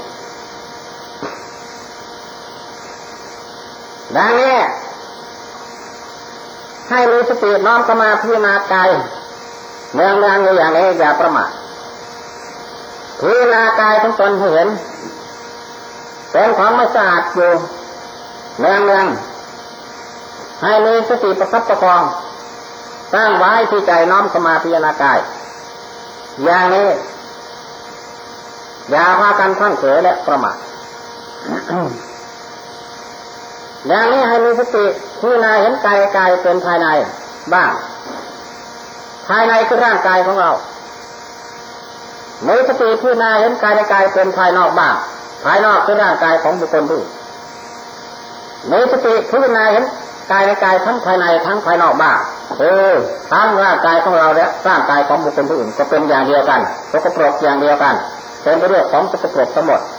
ดังนี้ให้มีสติน้อมเข้ามาพิจารณากายเมืองอยู่อย่างนี้อย่าประมาทพิจารณากายทั้งตนให้เห็นเป็นของไม่สะอาดอยู่เมืองให้มีสติประคับประคองตั้งไว้ที่ใจน้อมเข้ามาพิจารณากายอย่างนี้อย่าพากันทั้งเผลอและประมาทอย่างนี้ให้มีสติพิจารณาเห็นกายเป็นภายในบ้างภายในคือร่างกายของเรามีสติพิจารณาเห็นกายเป็นภายนอกบ้างภายนอกคือร่างกายของบุคคลผู้มีสติพิจารณาเห็นกายทั้งภายในทั้งภายนอกบ้างทั้งร่างกายของเราและร่างกายของบุคคลผู้อื่นก็เป็นอย่างเดียวกันสกปรกอย่างเดียวกันเป็นเรื่องของสกปรกทั้งหมด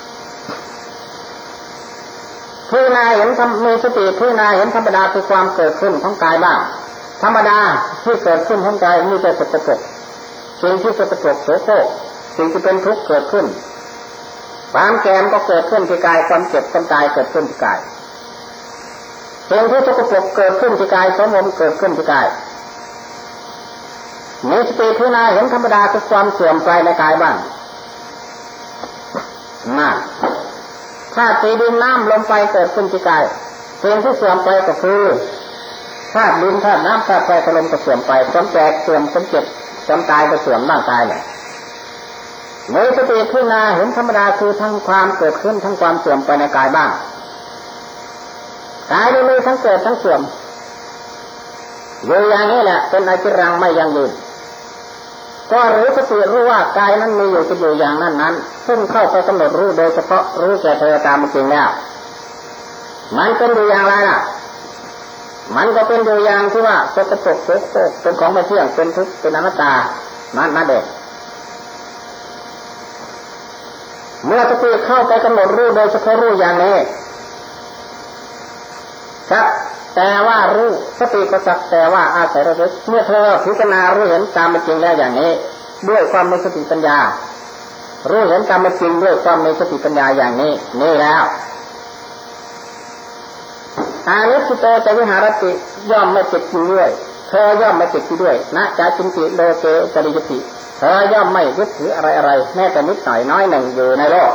พิจารณาเห็นมีสติพิจารณาเห็นธรรมดาคือความเกิดขึ้นของกายบ้างธรรมดาที่เกิดขึ้นของกายมีแต่สกปรกสิ่งที่สกปรกโสโครกสิ่งที่เป็นทุกข์เกิดขึ้นความแก่ก็เกิดขึ้นที่กายความเจ็บความตายเกิดขึ้นที่กายสิ่งที่สกปรกเกิดขึ้นที่กายสมมติเกิดขึ้นที่กายมีสติพิจารณาเห็นธรรมดาคือความเสื่อมไปในกายบ้างธาตุดินน้ำลมไฟเกิดขึ้นที่กายสิ่งที่เสื่อมไปก็คือธาตุดินธาตุน้ำธาตุไฟธาตุลมก็เสื่อมไปความแก่เสื่อมความเจ็บความตายก็เสื่อมร่างกายเนี่ยมีสติพิจารณาเห็นธรรมดาคือทั้งความเกิดขึ้นทั้งความเสื่อมไปในกายบ้างกายนี้มีทั้งเกิดทั้งเสื่อมอยู่อย่างนี้แหละเป็นอจิรังไม่ยั่งยืนก็รู้สติรู้ว่ากายนั้นมีอยู่จะอยู่อย่างนั้นซึ่งเข้าไปกำหนดรู้โดยเฉพาะรู้แก่เธอตามจริงแล้วมันเป็นอยู่อย่างไรล่ะมันก็เป็นอยู่อย่างที่ว่าสกปรกโสโครกเป็นของไม่เที่ยงเป็นทุกข์เป็นอนัตตานั่นเองเมื่อสติเข้าไปกำหนดรู้โดยเฉพาะรู้อย่างนี้สักแต่ว่ารู้สติก็สักแต่ว่าอาศัยระลึกเมื่อเธอพิจารณารู้เห็นตามเป็นจริงแล้วอย่างนี้ด้วยความมีสติปัญญารู้เห็นตามเป็นจริงด้วยความมีสติปัญญาอย่างนี้นี่แล้วอานิสสิโตจะวิหารติย่อมไม่ติดอยู่ด้วยเธอย่อมไม่ติดอยู่ด้วยนะจาจินติโลเกจริยติเธอย่อมไม่ยึดถืออะไรแม้แต่นิดหน่อยน้อยหนึ่งอยู่ในโลก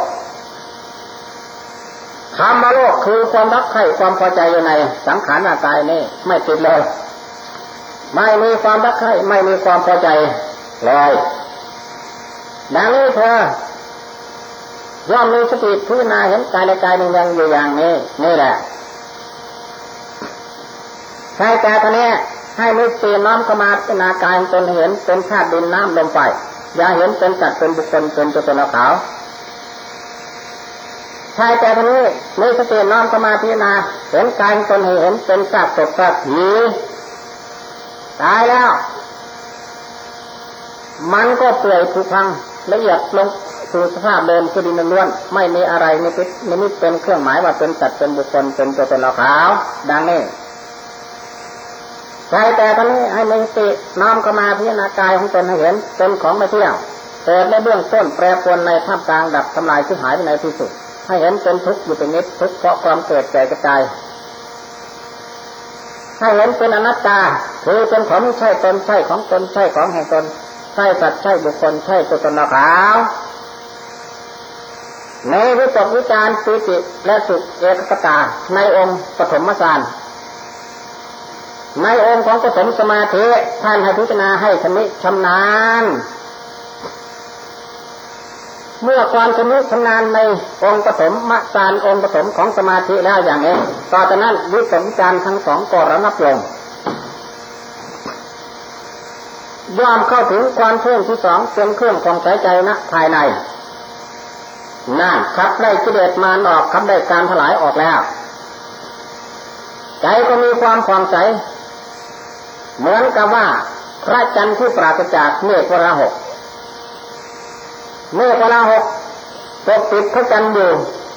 คำว่าโลกคือความรักใคร่ความพอใจอยู่ในสังขารร่างกายนี้ไม่ติดเลยไม่มีความรักใคร่ไม่มีความพอใจเลยดังนี้เธอย่อมมีสติพิจารณาเห็นกายในกายหนึ่งยังอยู่อย่างนี้นี่แหละใช่แต่ตอนนี้ให้มีสติน้อมเข้ามาพิจารณากายตนเห็นเป็นธาตุดินน้ำลมไฟอย่าเห็นเป็นสัตว์เป็นบุคคลเป็นตัวตนขาวใช่แต่ตอนนี้มีสติน้อมเข้ามาพิจารณาเห็นกายตนเห็นเป็นซากศพซากผีตายแล้วมันก็เปื่อยผุพังละเอียดลงผสู่สภาพเดิมคือดินล้วนไม่มีอะไรนิมิตเป็นเครื่องหมายว่าเป็นสัตว์เป็นบุคคลเป็นตัวตนเราขาวดังนี้ใจแต่ตอนนี้ให้มีสติน้อมเข้ามาพิจารณากายของตนให้เห็นเป็นของไม่เที่ยงเกิดในเบื้องต้นแปรปรวนในท่ามกลางดับทำลายที่หายไปในที่สุดให้เห็นเป็นทุกข์อยู่เป็นนิดทุกข์เพราะความเกิดแก่กระจายให้เห็นเป็นอนัตตาคือเป็นของไม่ใช่ตนใช่ของตนใช่ของแห่งตนใช่สัตว์ใช่บุคคลใช่ตัวตนเราขาวในวิตกวิจารปิติและสุขเอกคตาในองค์ปฐมฌานในองค์ของปฐมสมาธิท่านให้พิจารณาให้ชำนาญเมื่อความชำนาญในองค์ปฐมฌานองค์ปฐมของสมาธิแล้วอย่างนี้ต่อจากนั้นวิตกวิจารทั้งสองก็ระงับลงย่อมเข้าถึงความเที่ยงที่สองเป็นเครื่องของใจภายในนั่นขับไล่กิเลสมารออกขับไล่การถลายออกแล้วใจก็มีความผ่องใสเหมือนกับว่าพระจันทร์ที่ปราศจากเมฆวราหกเมฆวราหกปกปิดพระจันทร์อยู่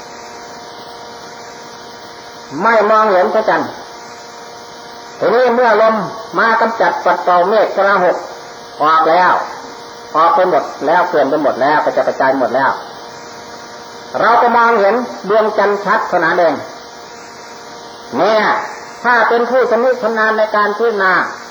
ไม่มองเห็นพระจันทร์ทีนี้เมื่อลมมากำจัดปัดเป่าเมฆวราหกออกแล้วออกไปหมดแล้วเกลื่อนไปหมดแล้วกระจายหมดแล้วเราก็มองเห็นดวงจันทร์ชัดขนาดเองเนี่ยถ้าเป็นผู้ชำนาญในการพิจารณา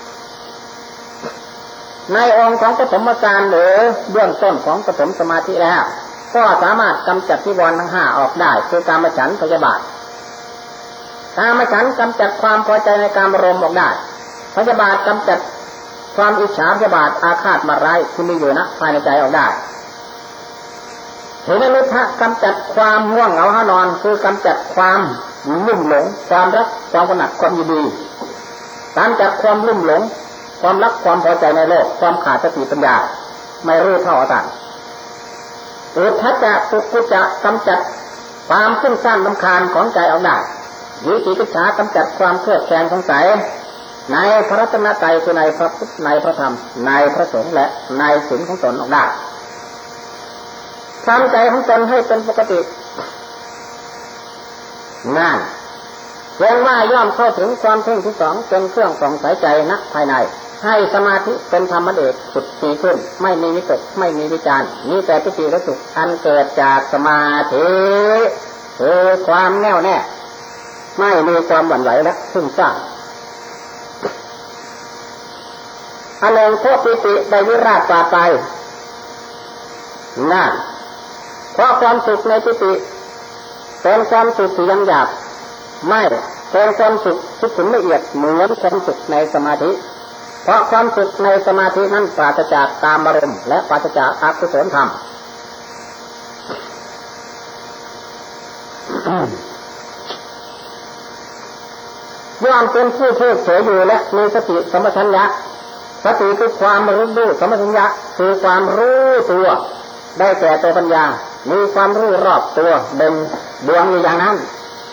ในองค์ของปฐมฌานหรือเบื้องต้นของปฐมสมาธิแล้วก็สามารถกำจัดนิวรณ์ทั้งห้าออกได้คือกามฉันท์พยาบาทกามฉันท์กำจัดความพอใจในการอารมณ์ออกได้พยาบาทกำจัดความอิจฉาพยาบาทอาฆาตมาร้ายที่มีอยู่ณภายในใจออกได้เห็นนิพพะกำจัดความง่วงเหงาหานอนคือกำจัดความลุ่มหลงความรักความกำหนัดความยินดีกำจัดความลุ่มหลงความรักความพอใจในโลกความขาดสติปัญญาไม่รู้เท่าทันอุทธัจจะปุกุจจะกำจัดความฟุ้งซ่านรำคาญของใจออกได้วิจิกิจฉากำจัดความเครียดแค้นสงสัยในพระรัตนตรัยคือในพระพุทธในพระธรรมในพระสงฆ์และในศีลของตนออกได้ทำใจของตนให้เป็นปกตินั่นเรียกว่าย่อมเข้าถึงความเพ่งที่สองเป็นเครื่องส่องสายใจณภายในให้สมาธิเป็นธรรมเดชสุดตีขึ้นไม่มีวิตกไม่มีวิจารมีแต่ปิติและสุขอันเกิดจากสมาธิคือความแน่วแน่ไม่มีความหวั่นไหวและซึ่งซ่านอันหนึ่งโคปิติได้วิราชปราไปนั่นเพราะความสุขในปิติเป็นความสุขที่ยังหยาบไม่เป็นความสุขที่ถึงละเอียดเหมือนความสุขในสมาธิเพราะความสุขในสมาธินั้นปราศจากกามอารมณ์และปราศจากอกุศลธรรมย่อมเป็นผู้เฉยอยู่และมีสติสัมปชัญญะสติคือความรู้สัมปชัญญะคือความรู้ตัวได้แก่ตัวปัญญามีความรู้รอบตัวเด่นดวงอยู่อย่างนั้น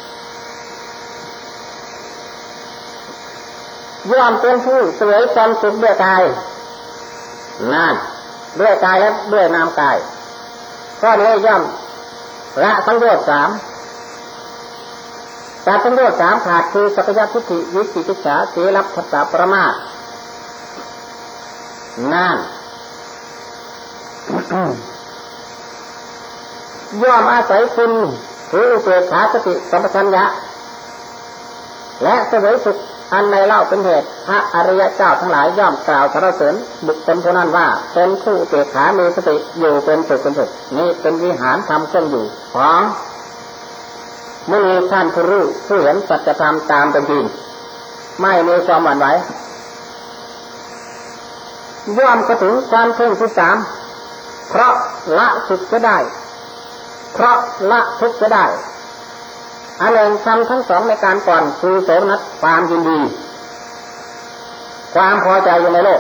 ย่อมเป็นผู้เสวยความสุขด้วยกายนั่นด้วยกายและด้วยนามกายข้อนี้ย่อมละสังโยชน์สามแต่สังโยชน์สามขาดคือสัพพยทิฏฐิวิจิกิจฉาสีลับทัตตปรมาสนั่น ย่อมอาศัยคุณคืออุเบกขาสติสัมปชัญญะและเสวยสุขอันในเล่าเป็นเหตุพระอริยเจ้าทั้งหลายย่อมกล่าวสรรเสริญบุคคลผู้นั้นว่าเป็นผู้อุเบกขามีสติอยู่เป็นสุขนี้เป็นวิหารธรรมเครื่องอยู่ของเมื่อมีท่านผู้รู้ผู้เห็นสัจธรรมตามเป็นจริงไม่มีความหวั่นไหวย่อมเข้าถึงความเพ่งที่สามเพราะละสุขจะได้เพราะละทุกข์จะได้อันหนึ่งทำทั้งสองในการก่อนคือโสมนัสความยินดีความพอใจอยู่ในโลก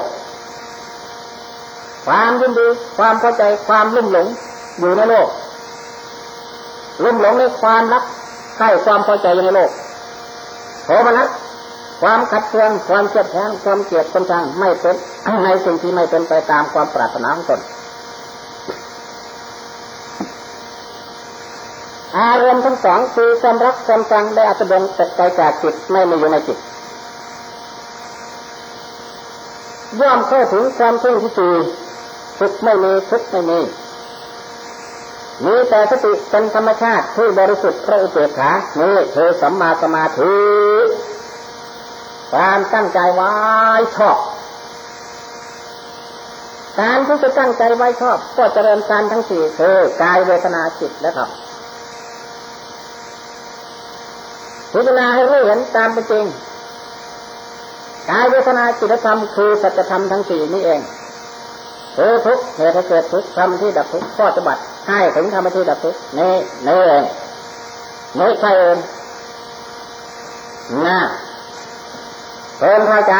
ความยินดีความพอใจความลุ่มหลงอยู่ในโลกลุ่มหลงในความรักใกล้ความพอใจอยู่ในโลกโทมนัสความขัดเคืองความเจ็บแค้นความเกลียดความชังไม่เป็นในสิ่งที่ไม่เป็นไปตามความปรารถนาของตนอารมณ์ทั้งสองคือความรักความชังได้อัตดงแต่ไกลจากจิตไม่มีอยู่ในจิตย่อมเข้าถึงความเพ่งที่สี่ทุกข์ไม่มีทุกข์ไม่มีแต่สติเป็นธรรมชาติที่บริสุทธิ์พระอุเบกขานี่คือสัมมาสมาธิการตั้งใจไว้ชอบการที่จะตั้งใจไว้ชอบก็เจริญการทั้งสี่คือกายเวทนาจิตและธรรมพิจารณาให้รู้เห็นตามเป็นจริงกายเวทนาจิตและธรรมคือสัจธรรมทั้งสี่นี้เองคือทุกข์เหตุให้เกิดทุกข์ธรรมที่ดับทุกข์ข้อปฏิบัติให้ถึงธรรมที่ดับทุกข์นี่เองนี่ใช่เองนะเพิ่มเข้าใจ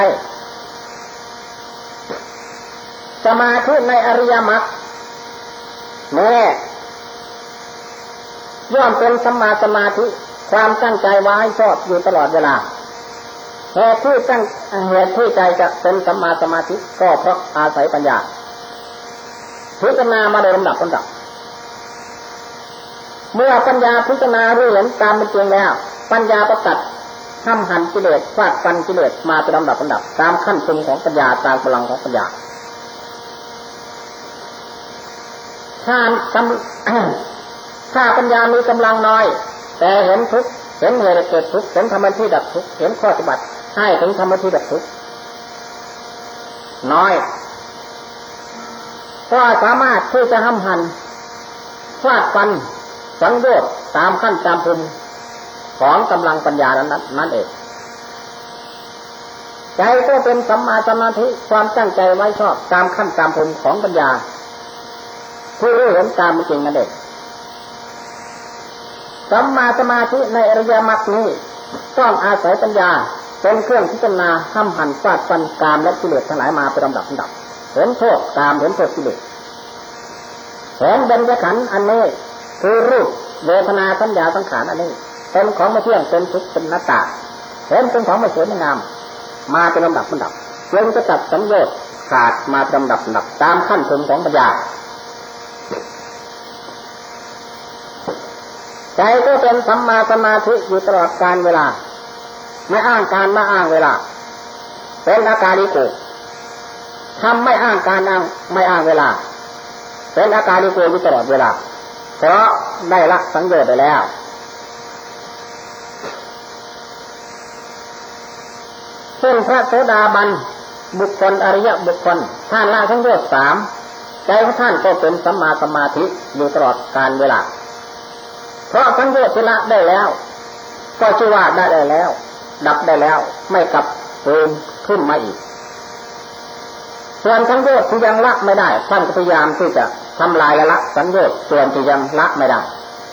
สมาธิในอริยมรรคแม้ย่อมเป็นสัมมาสมาธิความตั้งใจไว้ชอบอยู่ตลอดเวลาเหตุที่ใจจะเป็นสัมมาสมาธิก็เพราะอาศัยปัญญาพิจารณามาโดยลำดับเมื่อปัญญาพิจารณารู้เห็นตามเป็นจริงแล้วปัญญาประตัดห้ำหั่นกิเลสฟาดฟันกิเลสมาเป็นลำดับตามขั้นภูมิของปัญญาตามพลังของปัญญาถ้าปัญญามีกำลังน้อยแต่เห็นทุกข์เห็นเหตุเกิดทุกข์เห็นธรรมที่ดับทุกข์เห็นข้อปฏิบัติให้ถึงธรรมที่ดับทุกข์น้อยก็สามารถที่จะห้ำหั่นฟาดฟันสังโยชน์ตามขั้นตามภูมิของกำลังปัญญานั้นเองใจก็เป็นสัมมาสมาธิความตั้งใจไว้ชอบตามขั้นตามภูมิของปัญญาที่รู้เห็นตามเป็นจริงนั่นเองสัมมาสมาธิในอริยมรรคนี้ต้องอาศัยปัญญาเป็นเครื่องพิจารณาห้ำหั่นฟาดฟันกามและกิเลสทั้งหลายมาเป็นลำดับเห็นโทษกามเห็นโทษกิเลสเห็นเบญจขันธ์อันนี้คือรูปเวทนาสัญญาสังขารอันนี้เป็นของไม่เที่ยงเป็นทุกข์เป็นอนัตตาเห็นเป็นของไม่สวยไม่งามมาเป็นลำดับจึงจะตัดสัญโยชน์ขาดมาเป็นลำดับตามขั้นภูมิของปัญญาใจก็เป็นสัมมาสมาธิอยู่ตลอดกาลเวลาไม่อ้างการไม่อ้างเวลาเป็นอาการลิโกทำไม่อ้างการไม่อ้างเวลาเป็นอาการลิโกอยู่ตลอดเวลาเพราะได้ละสังโยชน์ไปแล้วเช่นพระโสดาบันบุคคลอริยบุคคลท่านละสังโยชน์3ใจของท่านก็เป็นสัมมาสมาธิอยู่ตลอดกาลเวลาเพราะสังโยชน์ที่ละได้แล้วก็ชื่อว่าได้แล้วดับได้แล้วไม่กลับเพิ่มขึ้นมาอีกส่วนสังโยชน์ที่ยังละไม่ได้ท่านพยายามที่จะทำลายละสังโยชน์ส่วนที่ยังละไม่ได้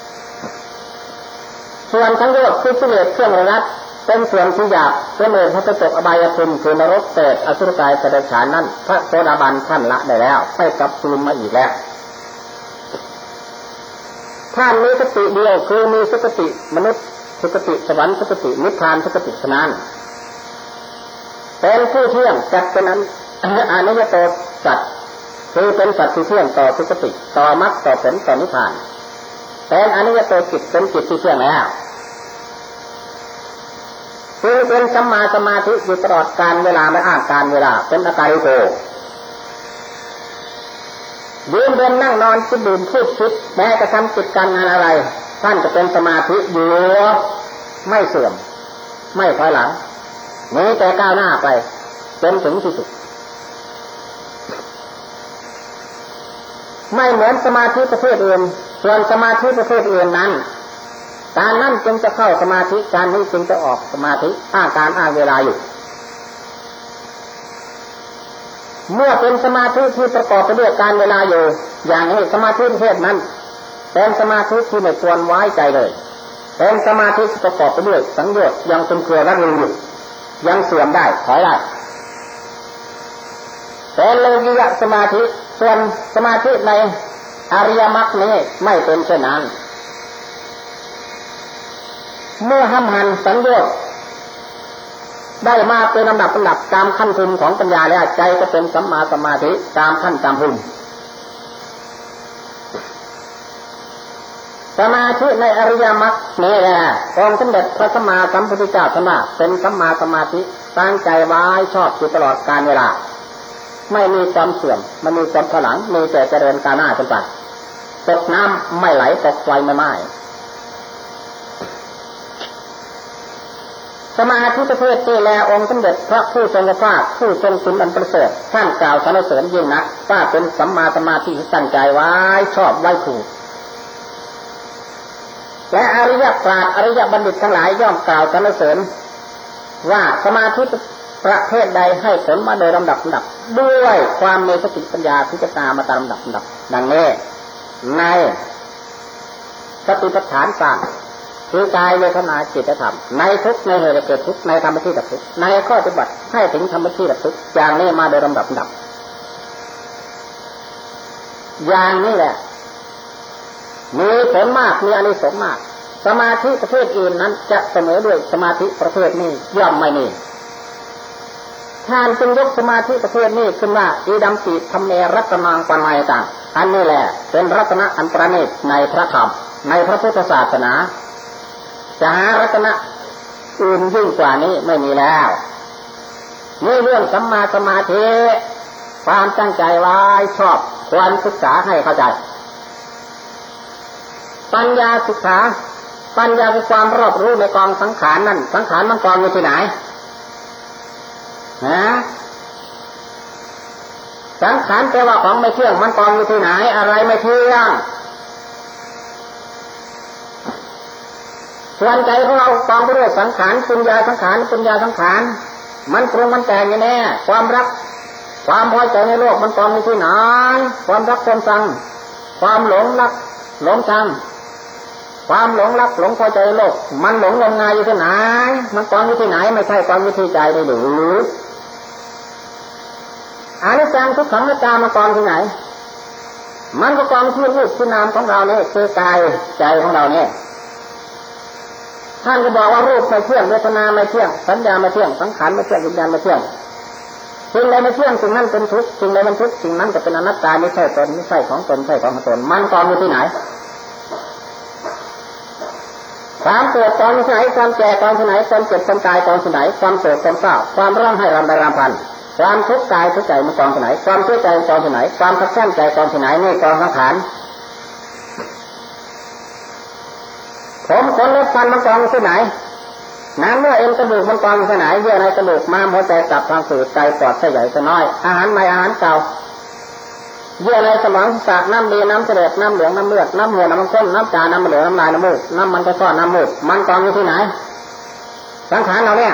ส่วนสังโยชน์ที่กิเลสเครื่องระงับเป็นส่วนที่หยาบเป็นเหตุให้ตกอบายภูมิคือนรกเปรตอสุรกายสัตว์เดรัจฉานนั้นพระโสดาบันท่านละได้แล้วไม่กลับคืนมาอีกแล้วท่านมีสติเดียวคือมีสุคติมนุษย์สุคติสวรรค์สุคตินิพพานสุคติเท่านั้นเป็นผู้เที่ยงจัดเป็นอนิยตสัตว์คือเป็นสัตว์ที่เที่ยงต่อสุคติต่อมรรคต่อผลต่อนิพพานเป็นอนิยตจิตเป็นจิตที่เที่ยงแล้วคือเป็นสัมมาสมาธิอยู่ตลอดกาลเวลาไม่อ้างการเวลาเป็นอาการลิโกยืนเดินนั่งนอนคิดดื่มพูดคิดแม้จะทำกิจการงานอะไรท่านจะเป็นสมาธิอยู่ไม่เสื่อมไม่ถอยหลังนี้แต่ก้าวหน้าไปจนถึงที่สุดไม่เหมือนสมาธิประเภทอื่นส่วนสมาธิประเภทอื่นนั้นการนั่นจึงจะเข้าสมาธิการนี้จึงจะออกสมาธิอ้างการอ้างเวลาอยู่เมื่อเป็นสมาธิที่ประกอบไปด้วยการเวลาอยู่อย่างนี้สมาธิประเภทนั้นเป็นสมาธิที่ไม่ควรไว้ใจเลยเป็นสมาธิที่ประกอบไปด้วยสังโยชน์ยังเป็นเครือรัดรูอยู่ยังเสื่อมได้ถอยได้เป็นโลกิยะสมาธิส่วนสมาธิในอริยมรรคนี้ไม่เป็นเช่นนั้นเมื่อห้ำหั่นสังโยชน์ได้มาเป็นลำดับตามขั้นภูมิของปัญญาแล้วใจก็เป็นสัมมาสมาธิตามขั้นตามภูมิแสมาธิในอริยมรรคนี่แหละองค์สมเด็จพระสัมมาสัมพุทธเจ้าท่านว่าเป็นสัมมาสมาธิตั้งใจไว้ชอบอยู่ตลอดกาลเวลาไม่มีความเสื่อมมันมีความถลังมีแต่เจริญก้าวหน้าขึ้นไปตกน้ำไม่ไหลตกไฟไม่ไหม้สมาธิประเภทนี้แลองค์สมเด็จพระผู้ทรงพระภาคผู้ทรงคุณอันประเสริฐท่านกล่าวสรรเสริญยิ่งนักว่าเป็นสัมมาสมาธิที่ตั้งใจไว้ชอบไว้ถูกและอริยปราชญ์อริยบัณฑิตทั้งหลายย่อมกล่าวสรรเสริญว่าสมาธิประเภทใดให้ผลมาโดยลำดับด้วยความมีสติปัญญาพิจารณามาตามลำดับดังนี้ในสติปัฏฐานสามคือกายเวทนาจิตธรรมในทุกในเหตุเกิดทุกในธรรมที่ดับทุกในข้อปฏิบัติให้ถึงธรรมที่ดับทุกอย่างนี้มาโดยลำดับอย่างนี้แหละมีผลมากมีอานิสงส์มากสมาธิประเภทอื่นนั้นจะเสมอด้วยสมาธิประเภทนี้ย่อมไม่มีท่านจึงยกสมาธิประเภทนี้ขึ้นว่าอิดัมปิธรรมเมรัตนังปนัยตังอันนี้แหละเป็นรัตนะอันประณีตในพระธรรมในพระพุทธศาสนาจะหารัตนะอื่นยิ่งกว่านี้ไม่มีแล้วนี่เรื่องสัมมาสมาธิความตั้งใจไว้ชอบควรศึกษาให้เข้าใจปัญญาศึกษาปัญญาคือความรอบรู้ในกองสังขารนั่นสังขารมันกองอยู่ที่ไหนสังขารแปลว่าของไม่เที่ยงมันกองอยู่ที่ไหนอะไรไม่เที่ยงส่วนใจของเรากองไปด้วยสังขารปุญญาสังขารปุญญาสังขารมันปรุงมันแต่งอยู่แน่ความรักความพอใจในโลกมันกองอยู่ที่ไหนความรักความชังความหลงรักหลงชังความหลงรักหลงพอใจในโลกมันหลงงมงายอยู่ที่ไหนมันกองอยู่ที่ไหนไม่ใช่กองอยู่ที่ใจเลยหรืออนิจจังทุกขังอนัตตามันกองที่ไหนมันก็กองที่รูปที่นามของเราเนี่ยคือกายใจของเราเนี่ยท่านก็บอกว่ารูปไม่เที่ยงเวทนาไม่เที่ยงสัญญาไม่เที่ยงสังขารไม่เที่ยงวิญญาณไม่เที่ยงสิ่งใดไม่เที่ยงสิ่งนั้นเป็นทุกข์สิ่งใดมันทุกข์สิ่งนั้นจะเป็นอนัตตาไม่ใช่ตนไม่ใช่ของตนไม่ใช่ของตนมันกองอยู่ที่ไหนความเกิดกองอยู่ที่ไหนความแก่กองที่ไหนความเจ็บความตายกองที่ไหนความโศกความเศร้าความร้องไห้รำไรรำพันความทุกข์กายทุกข์ใจมันกองที่ไหนความเสียใจกองที่ไหนความขัดแย้งใจกองที่ไหนนี่กองสังขารผมขนเล็บฟันมันกองที่ไหนน้ำเนื้อเอ็นกระดูกมันกองที่ไหนเยื่อในกระดูกม้ามหัวใจตับทางสืดไตปอดไส้ใหญ่ไส้น้อยอาหารใหม่อาหารเก่าเยื่อในสมองสากน้ำดีน้ำเสลดน้ำเหลืองน้ำเลือดน้ำหัวน้ำข้นน้ำจาน้ำเหลืองน้ำลายน้ำมูกน้ำมันก็ซ่อนน้ำมูกมันกองอยู่ที่ไหนสังขารเราเนี่ย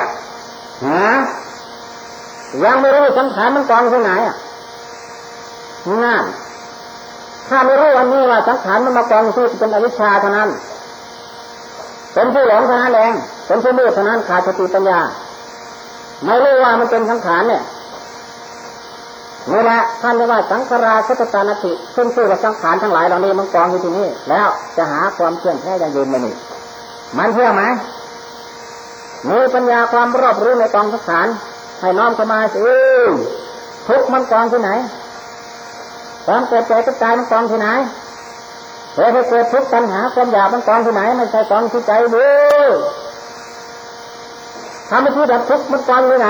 ยังไม่รู้สังขารมันกองที่ไหนนั่นถ้าไม่รู้วันนี้ว่าสังขารมันมากองที่เป็นอวิชชาเท่านั้นเป็นผู้หลงเท่านั้นเองเป็นผู้มืดเท่านั้นขาดสติปัญญาไม่รู้ว่ามันเป็นสังขารเนี่ยนี่แหละท่านเรียกว่าสังขารสัตตานัตถิซึ่งชื่อว่าสังขารทั้งหลายเหล่านี้มันกองอยู่ที่นี่แล้วจะหาความเที่ยงแท้ยั่งยืนไม่มีมันเที่ยงไหมมีปัญญาความรอบรู้ในกองสังขารให้น้อมเข้ามาสิทุกข์มันกองที่ไหนความเกิดแก่เจ็บตายมันกองที่ไหนเหตุให้เกิดทุกข์ปัญหาความอยากมันกองที่ไหนไม่ใช่กองที่ใจดูทำให้ที่ดับทุกข์มันกองที่ไหน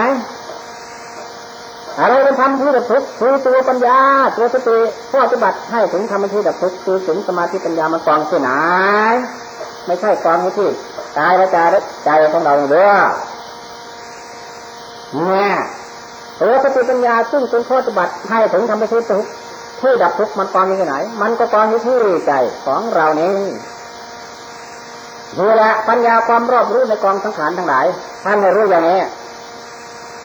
อะไรเป็นธรรมที่ดับทุกข์คือตัวปัญญาตัวสติข้อปฏิบัติให้ถึงธรรมที่ดับทุกข์คือถึงสมาธิปัญญามันกองที่ไหนไม่ใช่กองที่กายและใจของเราเด้อเนี่ยตัวสติปัญญาซึ่งเป็นข้อปฏิบัติให้ถึงธรรมที่ทุกข์ที่ดับทุกข์มันกองอยู่ที่ไหนมันก็กองอยู่ที่ใจของเรานี่นี่แหละปัญญาความรอบรู้ในกองสังขารทั้งหลายท่านไม่รู้อย่างนี้